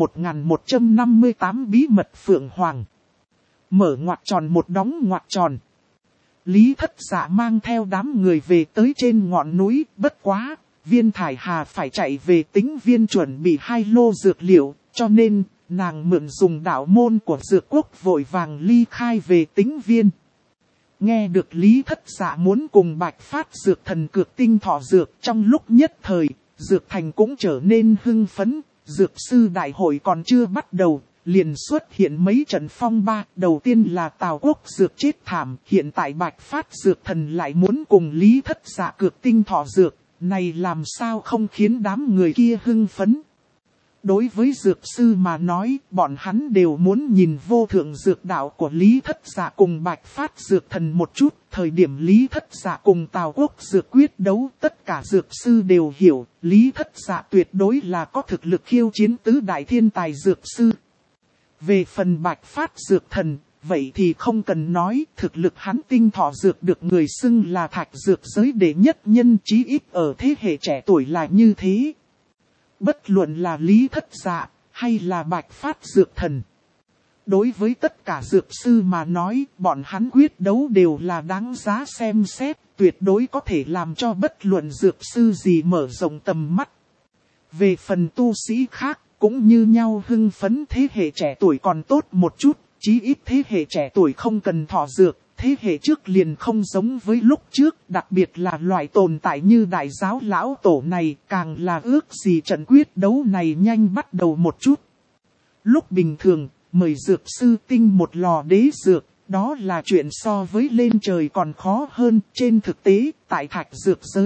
1158 bí mật Phượng Hoàng. Mở ngoặc tròn một đóng ngoặc tròn. Lý Thất Dạ mang theo đám người về tới trên ngọn núi, bất quá, Viên Thải Hà phải chạy về Tính Viên chuẩn bị 2 lô dược liệu, cho nên, nàng mượn dùng đạo môn của dược quốc vội vàng ly khai về Tính Viên. Nghe được Lý Thất Dạ muốn cùng Bạch Phát Dược Thần cược tinh thọ dược, trong lúc nhất thời, Dược Thành cũng trở nên hưng phấn, dược sư đại hội còn chưa bắt đầu, liền xuất hiện mấy trận phong ba. Đầu tiên là Tào Quốc Dược chết thảm, hiện tại Bạch Phát Dược Thần lại muốn cùng Lý Thất Dạ cược tinh thọ dược, này làm sao không khiến đám người kia hưng phấn. Đối với dược sư mà nói, bọn hắn đều muốn nhìn vô thượng dược đạo của Lý Thất Dạ cùng Bạch Phát Dược Thần một chút. Thời điểm Lý Thất Dạ cùng Tào Quốc Dược quyết đấu, tất cả dược sư đều hiểu, Lý Thất Dạ tuyệt đối là có thực lực khiêu chiến tứ đại thiên tài dược sư. Về phần Bạch Phát Dược Thần, vậy thì không cần nói, thực lực hắn tinh thọ dược được người xưng là thạch dược giới đệ nhất nhân, chí ít ở thế hệ trẻ tuổi là như thế. Bất luận là Lý Thất Dạ, hay là Bạch Phát Dược Thần. Đối với tất cả dược sư mà nói, bọn hắn quyết đấu đều là đáng giá xem xét, tuyệt đối có thể làm cho bất luận dược sư gì mở rộng tầm mắt. Về phần tu sĩ khác, cũng như nhau hưng phấn. Thế hệ trẻ tuổi còn tốt một chút, chí ít thế hệ trẻ tuổi không cần thọ dược. Thế hệ trước liền không giống với lúc trước, đặc biệt là loại tồn tại như đại giáo lão tổ này, càng là ước gì trận quyết đấu này nhanh bắt đầu một chút. Lúc bình thường, mời dược sư tinh một lò đế dược, đó là chuyện so với lên trời còn khó hơn. Trên thực tế, tại thạch dược giới,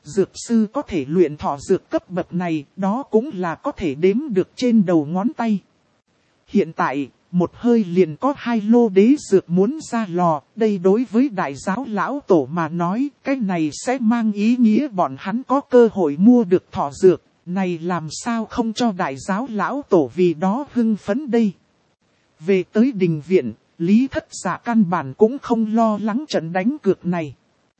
dược sư có thể luyện thọ dược cấp bậc này, đó cũng là có thể đếm được trên đầu ngón tay. Hiện tại, một hơi liền có 2 lô đế dược muốn ra lò, đây đối với đại giáo lão tổ mà nói, cái này sẽ mang ý nghĩa bọn hắn có cơ hội mua được thọ dược, này làm sao không cho đại giáo lão tổ vì đó hưng phấn đây. Về tới đình viện, Lý Thất Dạ căn bản cũng không lo lắng trận đánh cược này.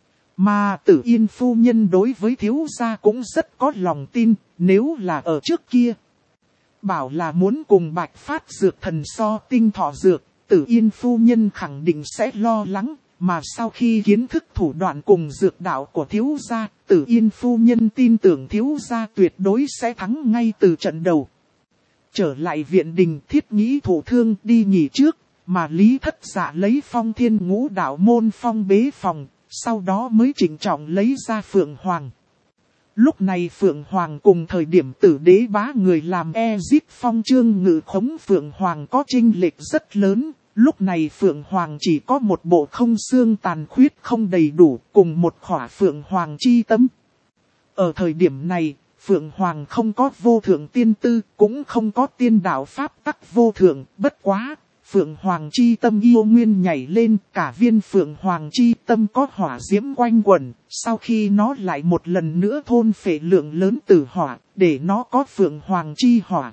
Mà Tử Yên phu nhân đối với thiếu gia cũng rất có lòng tin, nếu là ở trước kia. Bảo là muốn cùng Bạch Phát dược thần so tinh thọ dược, Tử Yên phu nhân khẳng định sẽ lo lắng, mà sau khi kiến thức thủ đoạn cùng dược đạo của thiếu gia, Tử Yên phu nhân tin tưởng thiếu gia tuyệt đối sẽ thắng ngay từ trận đầu. Trở lại viện đình, Thiết Nhĩ thụ thương đi nghỉ trước, mà Lý Thất Dạ lấy Phong Thiên Ngũ Đạo môn phong bế phòng, sau đó mới trịnh trọng lấy ra Phượng Hoàng. Lúc này Phượng Hoàng cùng thời điểm Tử Đế bá người làm Ezit Phong Trương ngự khống Phượng Hoàng có chênh lệch rất lớn, lúc này Phượng Hoàng chỉ có một bộ không xương tàn khuyết không đầy đủ cùng một khỏa Phượng Hoàng chi tâm. Ở thời điểm này, Phượng Hoàng không có vô thượng tiên tư, cũng không có tiên đạo pháp tắc vô thượng, bất quá. Phượng Hoàng chi tâm yêu nguyên nhảy lên, cả viên Phượng Hoàng chi tâm có hỏa diễm quanh quẩn, sau khi nó lại một lần nữa thôn phệ lượng lớn tử hỏa, để nó có Phượng Hoàng chi hỏa.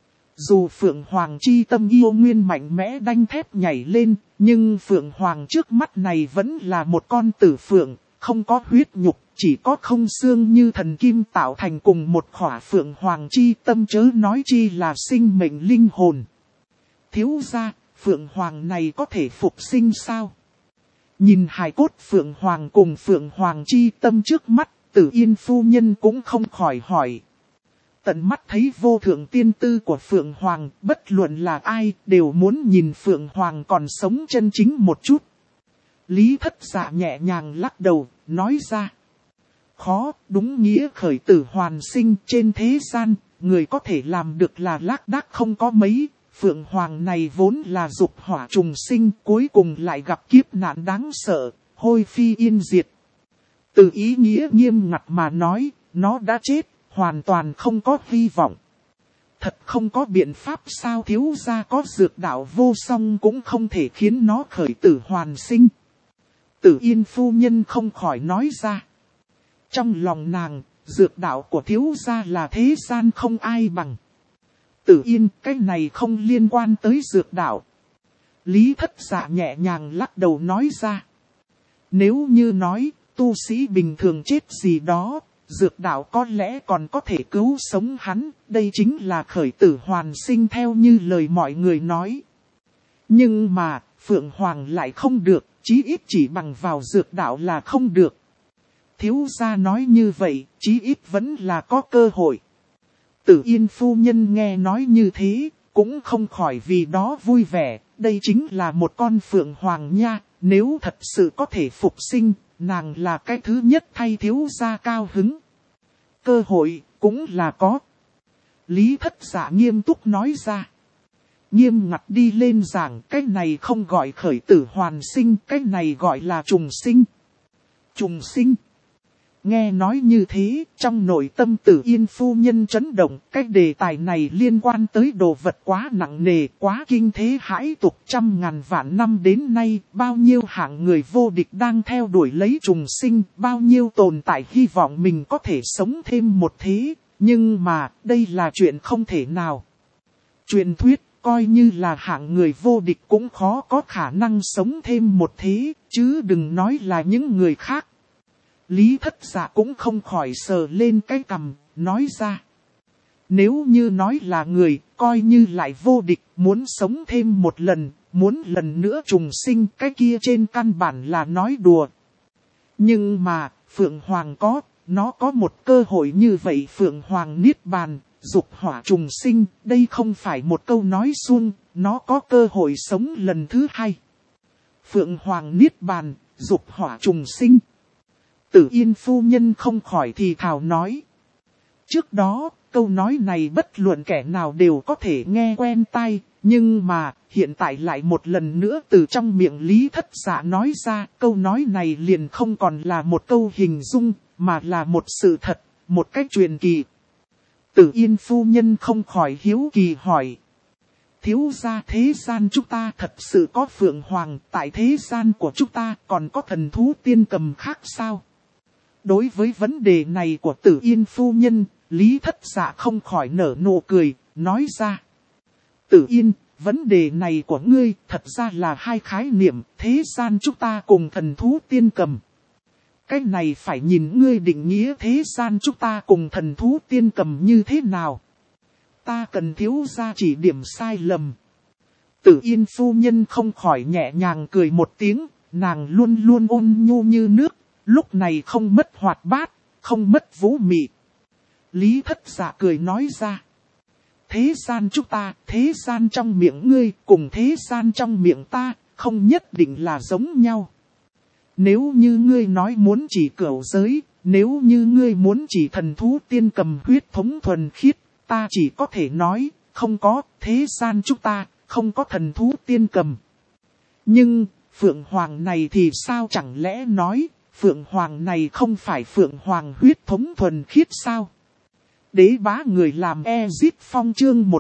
Dù Phượng Hoàng chi tâm yêu nguyên mạnh mẽ đanh thép nhảy lên, nhưng Phượng Hoàng trước mắt này vẫn là một con tử phượng, không có huyết nhục, chỉ có không xương như thần kim tạo thành cùng một khỏa Phượng Hoàng chi tâm chớ nói chi là sinh mệnh linh hồn. Thiếu gia, Phượng Hoàng này có thể phục sinh sao? Nhìn hài cốt Phượng Hoàng cùng Phượng Hoàng chi tâm trước mắt, Tử Yên phu nhân cũng không khỏi hỏi. Tận mắt thấy vô thượng tiên tư của Phượng Hoàng, bất luận là ai, đều muốn nhìn Phượng Hoàng còn sống chân chính một chút. Lý Thất Dạ nhẹ nhàng lắc đầu, nói ra. Khó, đúng nghĩa khởi tử hoàn sinh trên thế gian, người có thể làm được là lác đác không có mấy. Phượng Hoàng này vốn là dục hỏa trùng sinh, cuối cùng lại gặp kiếp nạn đáng sợ, hôi phi yên diệt. Từ ý nghĩa nghiêm ngặt mà nói, nó đã chết, hoàn toàn không có hy vọng. Thật không có biện pháp sao thiếu gia có dược đạo vô song cũng không thể khiến nó khởi tử hoàn sinh. Tử Yên phu nhân không khỏi nói ra. Trong lòng nàng, dược đạo của thiếu gia là thế gian không ai bằng. Tử Yên, cái này không liên quan tới dược đạo. Lý Thất Dạ nhẹ nhàng lắc đầu nói ra. Nếu như nói, tu sĩ bình thường chết gì đó, dược đạo có lẽ còn có thể cứu sống hắn, đây chính là khởi tử hoàn sinh theo như lời mọi người nói. Nhưng mà, Phượng Hoàng lại không được, chí ít chỉ bằng vào dược đạo là không được. Thiếu gia nói như vậy, chí ít vẫn là có cơ hội. Tử Yên phu nhân nghe nói như thế, cũng không khỏi vì đó vui vẻ, đây chính là một con Phượng Hoàng nha, nếu thật sự có thể phục sinh, nàng là cái thứ nhất thay thiếu gia cao hứng. Cơ hội, cũng là có. Lý Thất Dạ nghiêm túc nói ra. Nghiêm ngặt đi lên giảng, cái này không gọi khởi tử hoàn sinh, cái này gọi là trùng sinh. Trùng sinh. Nghe nói như thế, trong nội tâm Tử Yên phu nhân chấn động, cái đề tài này liên quan tới đồ vật quá nặng nề, quá kinh thế hãi tục 100.000 vạn năm đến nay, bao nhiêu hạng người vô địch đang theo đuổi lấy trùng sinh, bao nhiêu tồn tại hy vọng mình có thể sống thêm một thế, nhưng mà, đây là chuyện không thể nào. Truyền thuyết, coi như là hạng người vô địch cũng khó có khả năng sống thêm một thế, chứ đừng nói là những người khác. Lý Thất Dạ cũng không khỏi sờ lên cái cằm, nói ra. Nếu như nói là người, coi như lại vô địch, muốn sống thêm một lần, muốn lần nữa trùng sinh, cái kia trên căn bản là nói đùa. Nhưng mà, Phượng Hoàng có, nó có một cơ hội như vậy Phượng Hoàng niết bàn, dục hỏa trùng sinh, đây không phải một câu nói suông, nó có cơ hội sống lần thứ hai. Phượng Hoàng niết bàn, dục hỏa trùng sinh. Tử Yên phu nhân không khỏi thì thào nói. Trước đó, câu nói này bất luận kẻ nào đều có thể nghe quen tai, nhưng mà, hiện tại lại một lần nữa từ trong miệng Lý Thất Dạ nói ra, câu nói này liền không còn là một câu hình dung, mà là một sự thật, một cách truyền kỳ. Tử Yên phu nhân không khỏi hiếu kỳ hỏi. Thiếu gia, thế gian chúng ta thật sự có Phượng Hoàng, tại thế gian của chúng ta còn có thần thú tiên cầm khác sao? Đối với vấn đề này của Tử Yên phu nhân, Lý Thất Dạ không khỏi nở nụ cười, nói ra. Tử Yên, vấn đề này của ngươi thật ra là hai khái niệm, thế gian chúng ta cùng thần thú tiên cầm. Cái này phải nhìn ngươi định nghĩa thế gian chúng ta cùng thần thú tiên cầm như thế nào. Ta cần thiếu gia chỉ điểm sai lầm. Tử Yên phu nhân không khỏi nhẹ nhàng cười một tiếng, nàng luôn luôn ôn nhu như nước, lúc này không mất hoạt bát, không mất vũ mị. Lý Thất Dạ cười nói ra. Thế gian chúng ta, thế gian trong miệng ngươi cùng thế gian trong miệng ta, không nhất định là giống nhau. Nếu như ngươi nói muốn chỉ cửu giới, nếu như ngươi muốn chỉ thần thú tiên cầm huyết thống thuần khiết, ta chỉ có thể nói, không có, thế gian chúng ta, không có thần thú tiên cầm. Nhưng, Phượng Hoàng này thì sao chẳng lẽ nói, Phượng Hoàng này không phải Phượng Hoàng huyết thống thuần khiết sao? Đế bá người làm Ezit Phong chương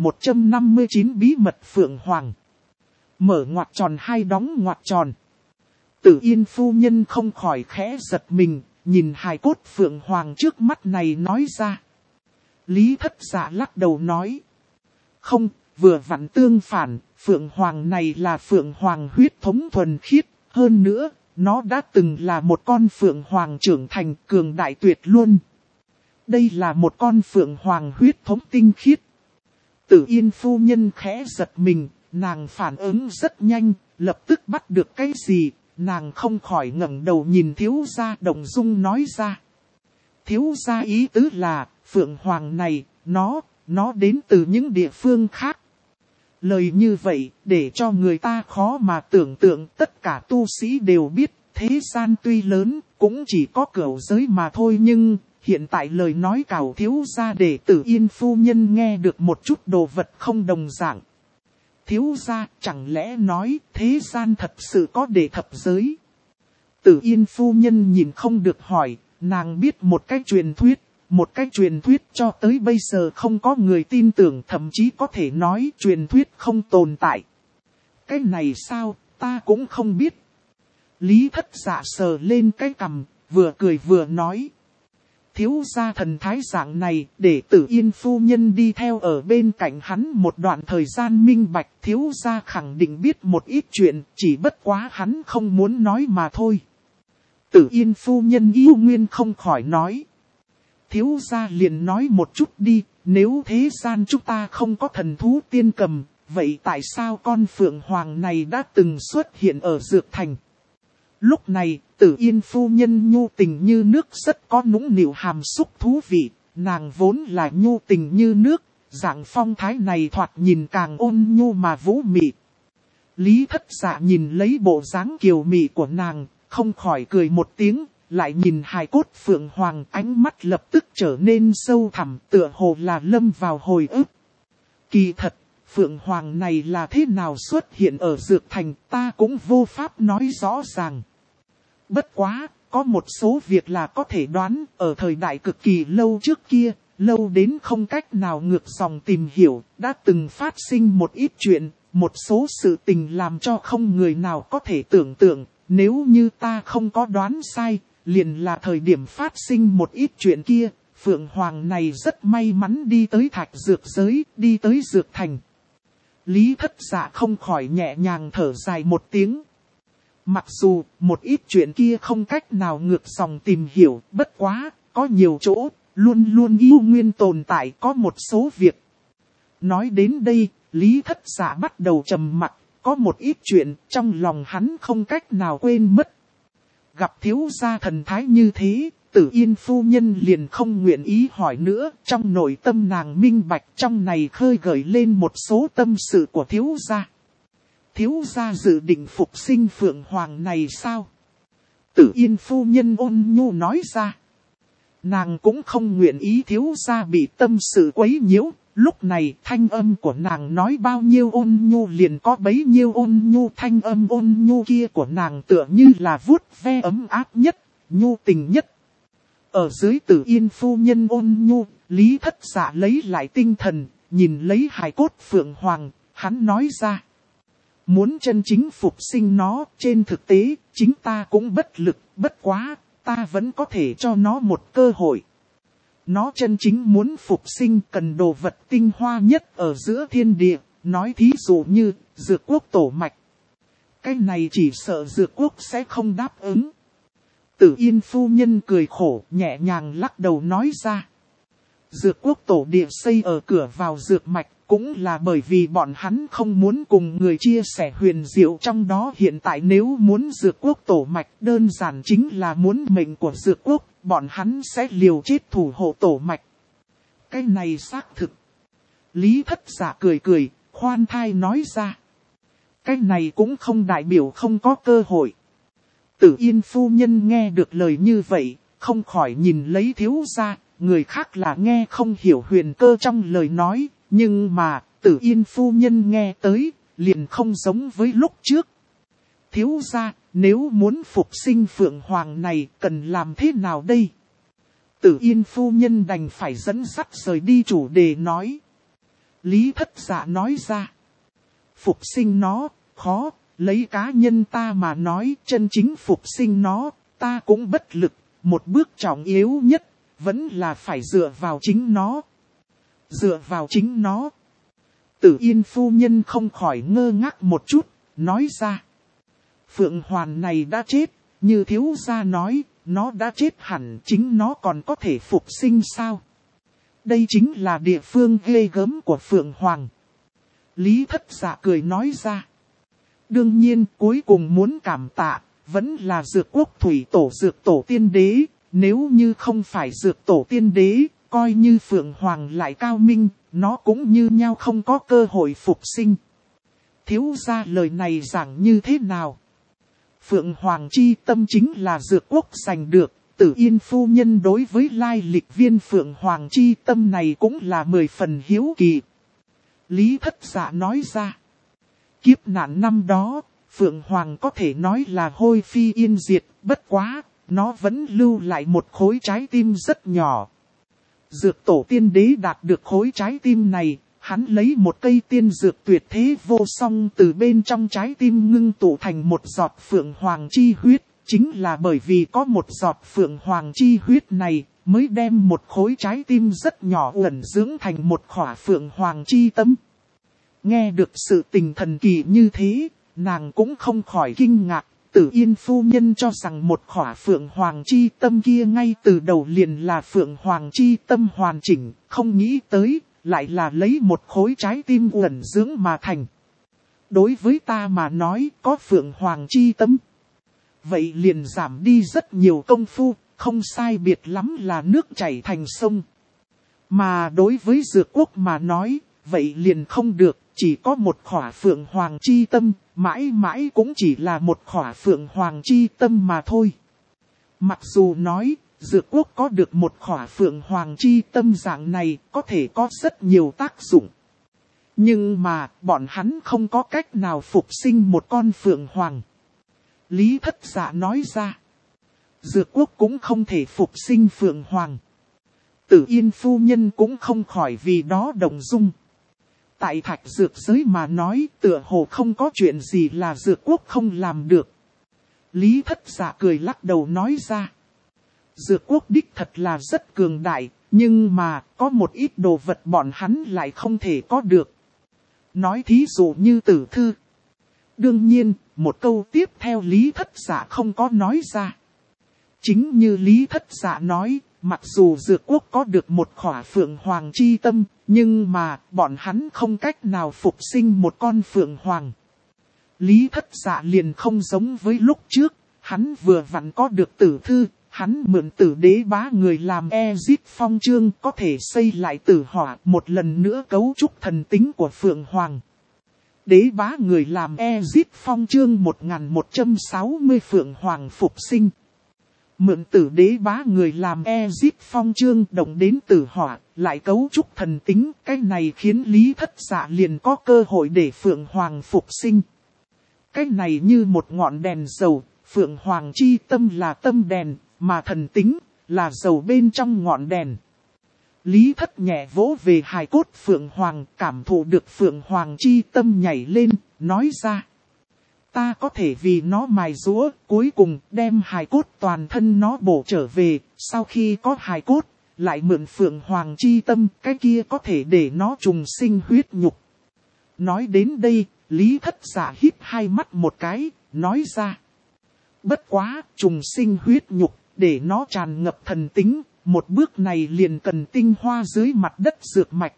1159 bí mật Phượng Hoàng. Mở ngoặc tròn hai đóng ngoặc tròn. Tử Yên phu nhân không khỏi khẽ giật mình, nhìn hài cốt Phượng Hoàng trước mắt này nói ra. Lý Thất Dạ lắc đầu nói. Không, vừa vặn tương phản, Phượng Hoàng này là Phượng Hoàng huyết thống thuần khiết, hơn nữa, nó đã từng là một con Phượng Hoàng trưởng thành cường đại tuyệt luôn. Đây là một con Phượng Hoàng huyết thống tinh khiết. Tử Yên phu nhân khẽ giật mình, nàng phản ứng rất nhanh, lập tức bắt được cái gì, nàng không khỏi ngẩng đầu nhìn thiếu gia Động Dung nói ra. Thiếu gia ý tứ là, Phượng Hoàng này, nó đến từ những địa phương khác. Lời như vậy, để cho người ta khó mà tưởng tượng, tất cả tu sĩ đều biết, thế gian tuy lớn, cũng chỉ có cửu giới mà thôi, nhưng hiện tại lời nói cảo thiếu gia để Tử Yên phu nhân nghe được một chút đồ vật không đồng dạng. Thiếu gia, chẳng lẽ nói thế gian thật sự có đệ thập giới? Tử Yên phu nhân nhìn không được hỏi, nàng biết một cái truyền thuyết cho tới bây giờ không có người tin tưởng, thậm chí có thể nói truyền thuyết không tồn tại. Cái này sao, ta cũng không biết. Lý Thất Dạ sờ lên cái cằm, vừa cười vừa nói. Thiếu gia thần thái dạng này, để Tử Yên phu nhân đi theo ở bên cạnh hắn một đoạn thời gian minh bạch, thiếu gia khẳng định biết một ít chuyện, chỉ bất quá hắn không muốn nói mà thôi. Tử Yên phu nhân yêu nguyên không khỏi nói. Thiếu gia liền nói một chút đi, nếu thế gian chúng ta không có thần thú tiên cầm, vậy tại sao con Phượng Hoàng này đã từng xuất hiện ở Dược Thành? Lúc này, Tử Yên phu nhân nhu tình như nước rất có nũng nịu hàm xúc thú vị, nàng vốn là nhu tình như nước, dạng phong thái này thoạt nhìn càng ôn nhu mà vũ mị. Lý Thất Dạ nhìn lấy bộ dáng kiều mị của nàng, không khỏi cười một tiếng, lại nhìn hài cốt Phượng Hoàng, ánh mắt lập tức trở nên sâu thẳm, tựa hồ là lâm vào hồi ức. Kỳ thật, Phượng Hoàng này là thế nào xuất hiện ở Dược Thành, ta cũng vô pháp nói rõ ràng. Bất quá, có một số việc là có thể đoán, ở thời đại cực kỳ lâu trước kia, lâu đến không cách nào ngược dòng tìm hiểu, đã từng phát sinh một ít chuyện, một số sự tình làm cho không người nào có thể tưởng tượng, nếu như ta không có đoán sai, liền là thời điểm phát sinh một ít chuyện kia, Phượng Hoàng này rất may mắn đi tới Thạch Dược giới, đi tới Dược Thành. Lý Thất Dạ không khỏi nhẹ nhàng thở dài một tiếng. Mặc dù một ít chuyện kia không cách nào ngược dòng tìm hiểu, bất quá, có nhiều chỗ, luôn luôn yêu nguyên tồn tại, có một số việc. Nói đến đây, Lý Thất Dạ bắt đầu trầm mặc, có một ít chuyện trong lòng hắn không cách nào quên mất. Gặp thiếu gia thần thái như thế, Tử Yên phu nhân liền không nguyện ý hỏi nữa, trong nội tâm nàng minh bạch trong này khơi gợi lên một số tâm sự của thiếu gia. Thiếu gia dự định phục sinh Phượng Hoàng này sao? Tử Yên phu nhân ôn nhu nói ra. Nàng cũng không nguyện ý thiếu gia bị tâm sự quấy nhiễu. Lúc này thanh âm của nàng nói bao nhiêu ôn nhu liền có bấy nhiêu ôn nhu. Thanh âm ôn nhu kia của nàng tựa như là vuốt ve ấm áp nhất, nhu tình nhất. Ở dưới Tử Yên phu nhân ôn nhu, Lý Thất Dạ lấy lại tinh thần, nhìn lấy hài cốt Phượng Hoàng, hắn nói ra. Muốn chân chính phục sinh nó, trên thực tế, chính ta cũng bất lực, bất quá, ta vẫn có thể cho nó một cơ hội. Nó chân chính muốn phục sinh cần đồ vật tinh hoa nhất ở giữa thiên địa, nói thí dụ như, Dược Quốc tổ mạch. Cái này chỉ sợ Dược Quốc sẽ không đáp ứng. Tử Yên phu nhân cười khổ, nhẹ nhàng lắc đầu nói ra. Dược Quốc tổ địa xây ở cửa vào dược mạch, cũng là bởi vì bọn hắn không muốn cùng người chia sẻ huyền diệu trong đó. Hiện tại nếu muốn Dược Quốc tổ mạch, đơn giản chính là muốn mệnh của Dược Quốc, bọn hắn sẽ liều chết thủ hộ tổ mạch. Cái này xác thực. Lý Thất Dạ cười cười, khoan thai nói ra. Cái này cũng không đại biểu không có cơ hội. Tử Yên phu nhân nghe được lời như vậy, không khỏi nhìn lấy thiếu gia, người khác là nghe không hiểu huyền cơ trong lời nói, nhưng mà, Tử Yên phu nhân nghe tới, liền không giống với lúc trước. Thiếu gia, nếu muốn phục sinh Phượng Hoàng này, cần làm thế nào đây? Tử Yên phu nhân đành phải dẫn dắt rời đi chủ đề nói. Lý Thất Dạ nói ra. Phục sinh nó, khó, lấy cá nhân ta mà nói, chân chính phục sinh nó, ta cũng bất lực, một bước trọng yếu nhất, vẫn là phải dựa vào chính nó. Dựa vào chính nó. Tử Yên phu nhân không khỏi ngơ ngác một chút, nói ra. Phượng Hoàng này đã chết, như thiếu gia nói, nó đã chết hẳn, chính nó còn có thể phục sinh sao? Đây chính là địa phương ghê gớm của Phượng Hoàng. Lý Thất Dạ cười nói ra. Đương nhiên cuối cùng muốn cảm tạ, vẫn là Dược Quốc thủy tổ Dược tổ tiên đế, nếu như không phải Dược tổ tiên đế, coi như Phượng Hoàng lại cao minh, nó cũng như nhau không có cơ hội phục sinh. Thiếu gia lời này giảng như thế nào? Phượng Hoàng chi tâm chính là Dược Quốc giành được, Tử Yên phu nhân đối với lai lịch viên Phượng Hoàng chi tâm này cũng là 10 phần hiếu kỳ. Lý Thất Dạ nói ra. Kiếp nạn năm đó, Phượng Hoàng có thể nói là hôi phi yên diệt, bất quá, nó vẫn lưu lại một khối trái tim rất nhỏ. Dược tổ tiên đế đạt được khối trái tim này, hắn lấy một cây tiên dược tuyệt thế vô song từ bên trong trái tim ngưng tụ thành một giọt Phượng Hoàng chi huyết. Chính là bởi vì có một giọt Phượng Hoàng chi huyết này, mới đem một khối trái tim rất nhỏ ẩn dưỡng thành một khỏa Phượng Hoàng chi tâm. Nghe được sự tình thần kỳ như thế, nàng cũng không khỏi kinh ngạc. Tử Yên phu nhân cho rằng một khỏa Phượng Hoàng chi tâm kia ngay từ đầu liền là Phượng Hoàng chi tâm hoàn chỉnh, không nghĩ tới, lại là lấy một khối trái tim ẩn dưỡng mà thành. Đối với ta mà nói, có Phượng Hoàng chi tâm. Vậy liền giảm đi rất nhiều công phu, không sai biệt lắm là nước chảy thành sông. Mà đối với Dược Quốc mà nói, vậy liền không được, chỉ có một khỏa Phượng Hoàng chi tâm, mãi mãi cũng chỉ là một khỏa Phượng Hoàng chi tâm mà thôi. Mặc dù nói, Dược Quốc có được một khỏa Phượng Hoàng chi tâm dạng này, có thể có rất nhiều tác dụng. Nhưng mà, bọn hắn không có cách nào phục sinh một con Phượng Hoàng. Lý Thất Dạ nói ra. Dược Quốc cũng không thể phục sinh Phượng Hoàng. Tử Yên phu nhân cũng không khỏi vì đó động dung. Tại Thạch Dược giới mà nói tựa hồ không có chuyện gì là Dược Quốc không làm được. Lý Thất Dạ cười lắc đầu nói ra. Dược Quốc đích thật là rất cường đại, nhưng mà có một ít đồ vật bọn hắn lại không thể có được. Nói thí dụ như tử thư. Đương nhiên, một câu tiếp theo Lý Thất Dạ không có nói ra. Chính như Lý Thất Dạ nói, mặc dù Dược Quốc có được một khỏa Phượng Hoàng chi tâm, nhưng mà bọn hắn không cách nào phục sinh một con Phượng Hoàng. Lý Thất Dạ liền không giống với lúc trước, hắn vừa vặn có được tử thư, hắn mượn Tử Đế bá người làm Ezit phong chương có thể xây lại tử hỏa một lần nữa cấu trúc thần tính của Phượng Hoàng. Đế bá người làm Ezit phong chương 1160 Phượng Hoàng phục sinh. Mượn Tử Đế bá người làm Ezit phong chương động đến tử hỏa, lại cấu trúc thần tính, cái này khiến Lý Thất Dạ liền có cơ hội để Phượng Hoàng phục sinh. Cái này như một ngọn đèn dầu, Phượng Hoàng chi tâm là tâm đèn, mà thần tính là dầu bên trong ngọn đèn. Lý Thất nhẹ vỗ về hài cốt Phượng Hoàng, cảm thụ được Phượng Hoàng chi tâm nhảy lên, nói ra. Ta có thể vì nó mài giũa, cuối cùng đem hài cốt toàn thân nó bổ trở về, sau khi có hài cốt, lại mượn Phượng Hoàng chi tâm, cái kia có thể để nó trùng sinh huyết nhục. Nói đến đây, Lý Thất Dạ híp hai mắt một cái, nói ra. Bất quá, trùng sinh huyết nhục, để nó tràn ngập thần tính, một bước này liền cần tinh hoa dưới mặt đất dược mạch.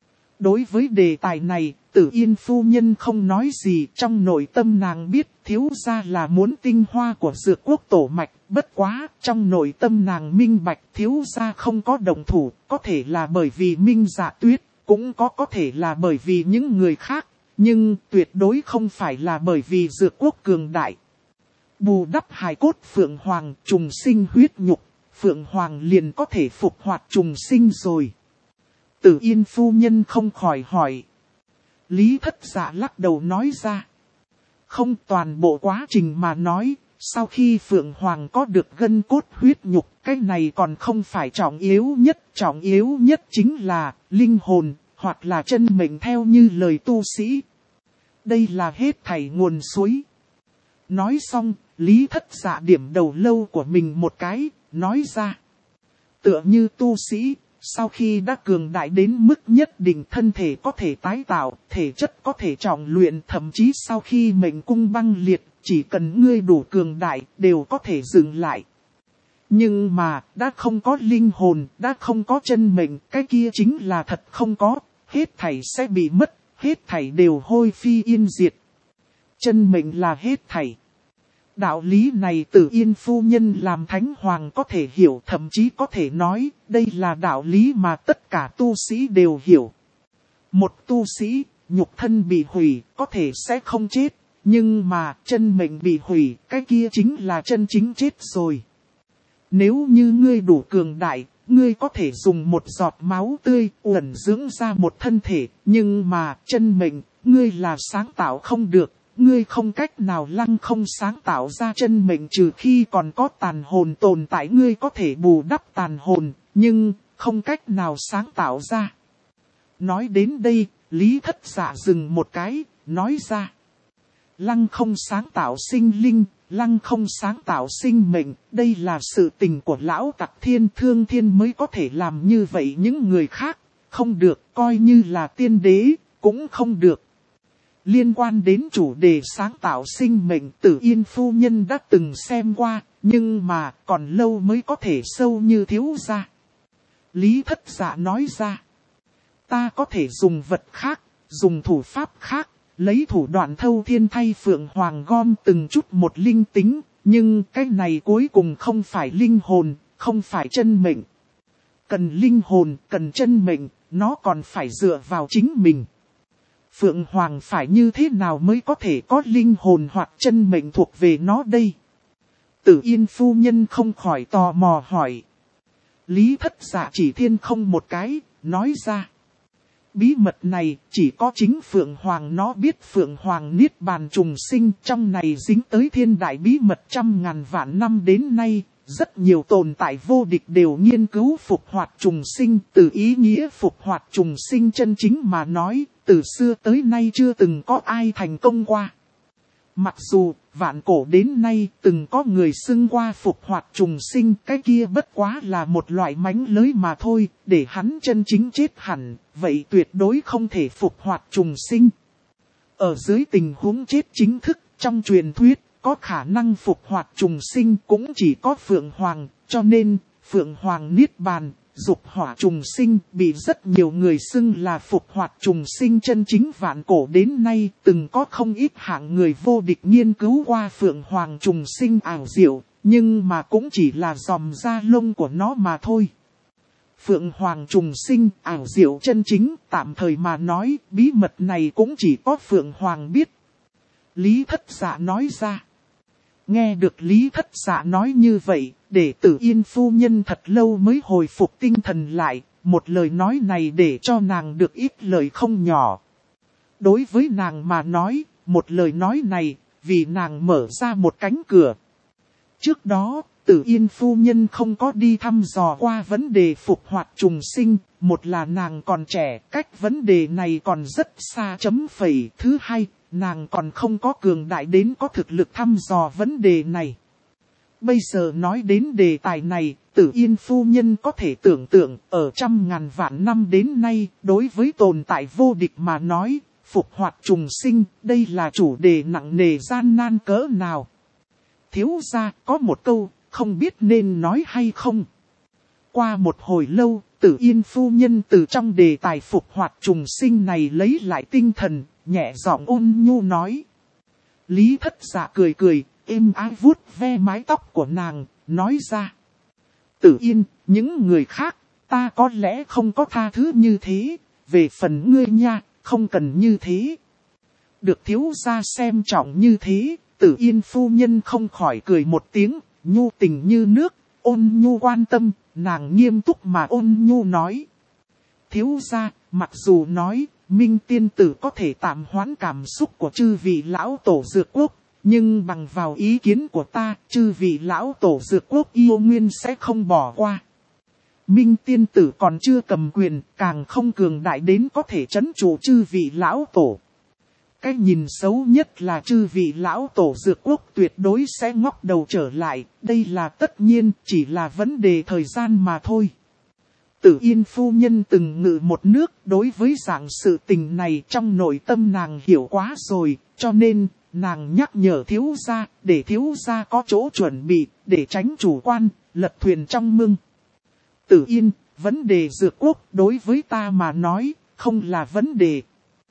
Đối với đề tài này, Tử Yên phu nhân không nói gì, trong nội tâm nàng biết thiếu gia là muốn tinh hoa của dược quốc tổ mạch, bất quá, trong nội tâm nàng minh bạch thiếu gia không có động thủ, có thể là bởi vì Minh Dạ Tuyết, cũng có thể là bởi vì những người khác, nhưng tuyệt đối không phải là bởi vì dược quốc cường đại. Bù đắp hài cốt Phượng Hoàng trùng sinh huyết nhục, Phượng Hoàng liền có thể phục hoạt trùng sinh rồi. Tử Yên phu nhân không khỏi hỏi. Lý Thất Dạ lắc đầu nói ra. Không, toàn bộ quá trình mà nói, sau khi Phượng Hoàng có được gân cốt huyết nhục, cái này còn không phải trọng yếu nhất chính là linh hồn, hoặc là chân mệnh theo như lời tu sĩ. Đây là hết thảy nguồn suối. Nói xong, Lý Thất Dạ điểm đầu lâu của mình một cái, nói ra. Tựa như tu sĩ, sau khi đã cường đại đến mức nhất định thân thể có thể tái tạo, thể chất có thể trọng luyện, thậm chí sau khi mệnh cung băng liệt, chỉ cần ngươi đủ cường đại, đều có thể dừng lại. Nhưng mà, đã không có linh hồn, đã không có chân mệnh, cái kia chính là thật không có, hết thảy sẽ bị mất, hết thảy đều hôi phi yên diệt. Chân mệnh là hết thảy. Đạo lý này Tử Yên phu nhân làm thánh hoàng có thể hiểu, thậm chí có thể nói, đây là đạo lý mà tất cả tu sĩ đều hiểu. Một tu sĩ, nhục thân bị hủy, có thể sẽ không chết, nhưng mà chân mệnh bị hủy, cái kia chính là chân chính chết rồi. Nếu như ngươi đủ cường đại, ngươi có thể dùng một giọt máu tươi uẩn dưỡng ra một thân thể, nhưng mà chân mệnh, ngươi là sáng tạo không được. Ngươi không cách nào lăng không sáng tạo ra chân mệnh, trừ khi còn có tàn hồn tồn tại, ngươi có thể bù đắp tàn hồn, nhưng không cách nào sáng tạo ra. Nói đến đây, Lý Thất Dạ dừng một cái, nói ra. Lăng không sáng tạo sinh linh, lăng không sáng tạo sinh mệnh, đây là sự tình của lão tặc Thiên Thương Thiên mới có thể làm như vậy, những người khác, không được, coi như là tiên đế, cũng không được. Liên quan đến chủ đề sáng tạo sinh mệnh, Tử Yên phu nhân đã từng xem qua, nhưng mà còn lâu mới có thể sâu như thiếu gia. Lý Thất Dạ nói ra. Ta có thể dùng vật khác, dùng thủ pháp khác, lấy thủ đoạn thâu thiên thay Phượng Hoàng gom từng chút một linh tính, nhưng cái này cuối cùng không phải linh hồn, không phải chân mệnh. Cần linh hồn, cần chân mệnh, nó còn phải dựa vào chính mình. Phượng Hoàng phải như thế nào mới có thể có linh hồn hoặc chân mệnh thuộc về nó đây? Tử Yên phu nhân không khỏi tò mò hỏi. Lý Thất Dạ chỉ thiên không một cái, nói ra. Bí mật này chỉ có chính Phượng Hoàng nó biết. Phượng Hoàng niết bàn trùng sinh, trong này dính tới thiên đại bí mật trăm ngàn vạn năm đến nay. Rất nhiều tồn tại vô địch đều nghiên cứu phục hoạt trùng sinh. Từ ý nghĩa phục hoạt trùng sinh chân chính mà nói, từ xưa tới nay chưa từng có ai thành công qua. Mặc dù vạn cổ đến nay từng có người xưng qua phục hoạt trùng sinh, cái kia bất quá là một loại mánh lới mà thôi, để hắn chân chính chết hẳn, vậy tuyệt đối không thể phục hoạt trùng sinh. Ở dưới tình huống chết chính thức, trong truyền thuyết, có khả năng phục hoạt trùng sinh cũng chỉ có Phượng Hoàng, cho nên Phượng Hoàng niết bàn, dục hỏa trùng sinh bị rất nhiều người xưng là phục hoạt trùng sinh chân chính. Vạn cổ đến nay từng có không ít hạng người vô địch nghiên cứu qua Phượng Hoàng trùng sinh ảo diệu, nhưng mà cũng chỉ là dòm da lông của nó mà thôi. Phượng Hoàng trùng sinh ảo diệu chân chính, tạm thời mà nói, bí mật này cũng chỉ có Phượng Hoàng biết. Lý Thất Dạ nói ra. Nghe được Lý Thất Dạ nói như vậy, để Tử Yên phu nhân thật lâu mới hồi phục tinh thần lại, một lời nói này để cho nàng được ít lời không nhỏ. Đối với nàng mà nói, một lời nói này, vì nàng mở ra một cánh cửa. Trước đó, Tử Yên phu nhân không có đi thăm dò qua vấn đề phục hoạt trùng sinh, một là nàng còn trẻ, cách vấn đề này còn rất xa chấm phẩy. Thứ hai, nàng còn không có cường đại đến có thực lực thăm dò vấn đề này. Bây giờ nói đến đề tài này, Tử Yên phu nhân có thể tưởng tượng, ở trăm ngàn vạn năm đến nay, đối với tồn tại vô địch mà nói, phục hoạt trùng sinh, đây là chủ đề nặng nề gian nan cỡ nào. Thiếu gia có một câu, không biết nên nói hay không. Qua một hồi lâu, Tử Yên phu nhân từ trong đề tài phục hoạt trùng sinh này lấy lại tinh thần, nhẹ giọng ôn nhu nói. Lý Thất Dạ cười cười, êm ái vuốt ve mái tóc của nàng, nói ra. Tử Yên, những người khác, ta có lẽ không có tha thứ như thế, về phần ngươi nha, không cần như thế. Được thiếu gia xem trọng như thế, Tử Yên phu nhân không khỏi cười một tiếng, nhu tình như nước, ôn nhu quan tâm, nàng nghiêm túc mà ôn nhu nói. Thiếu gia, mặc dù nói, Minh tiên tử có thể tạm hoãn cảm xúc của chư vị lão tổ Dược Quốc, nhưng bằng vào ý kiến của ta, chư vị lão tổ Dược Quốc yêu nguyên sẽ không bỏ qua. Minh tiên tử còn chưa cầm quyền, càng không cường đại đến có thể trấn trụ chư vị lão tổ. Cái nhìn xấu nhất là chư vị lão tổ Dược Quốc tuyệt đối sẽ ngóc đầu trở lại, đây là tất nhiên, chỉ là vấn đề thời gian mà thôi. Tử Yên phu nhân từng ngự một nước, đối với dạng sự tình này trong nội tâm nàng hiểu quá rồi, cho nên nàng nhắc nhở thiếu gia, để thiếu gia có chỗ chuẩn bị, để tránh chủ quan, lật thuyền trong mương. Tử Yên, vấn đề Dược Quốc đối với ta mà nói, không là vấn đề.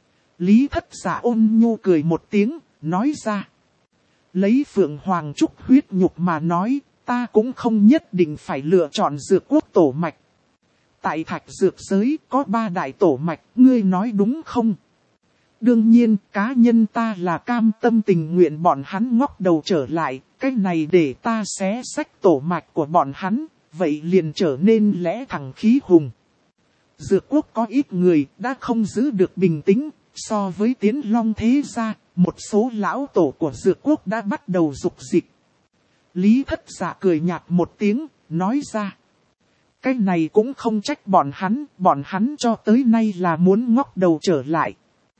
Lý Thất Dạ ôn nhu cười một tiếng, nói ra. Lấy Phượng Hoàng Trúc huyết nhục mà nói, ta cũng không nhất định phải lựa chọn Dược Quốc tổ mạch. Tại Thạch Dược giới có 3 đại tổ mạch, ngươi nói đúng không? Đương nhiên, cá nhân ta là cam tâm tình nguyện bọn hắn ngóc đầu trở lại, cái này để ta xé xách tổ mạch của bọn hắn, vậy liền trở nên lẽ thẳng khí hùng. Dược Quốc có ít người đã không giữ được bình tĩnh, so với Tiến Long thế gia, một số lão tổ của Dược Quốc đã bắt đầu dục dịch. Lý Thất Dạ cười nhạt một tiếng, nói ra. Cái này cũng không trách bọn hắn cho tới nay là muốn ngóc đầu trở lại.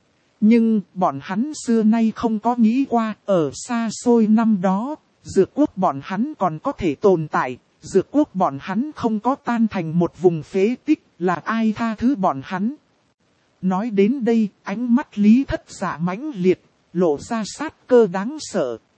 Nhưng bọn hắn xưa nay không có nghĩ qua, ở xa xôi năm đó, Dược Quốc bọn hắn còn có thể tồn tại, Dược Quốc bọn hắn không có tan thành một vùng phế tích, là ai tha thứ bọn hắn. Nói đến đây, ánh mắt Lý Thất Dạ mãnh liệt, lộ ra sát cơ đáng sợ,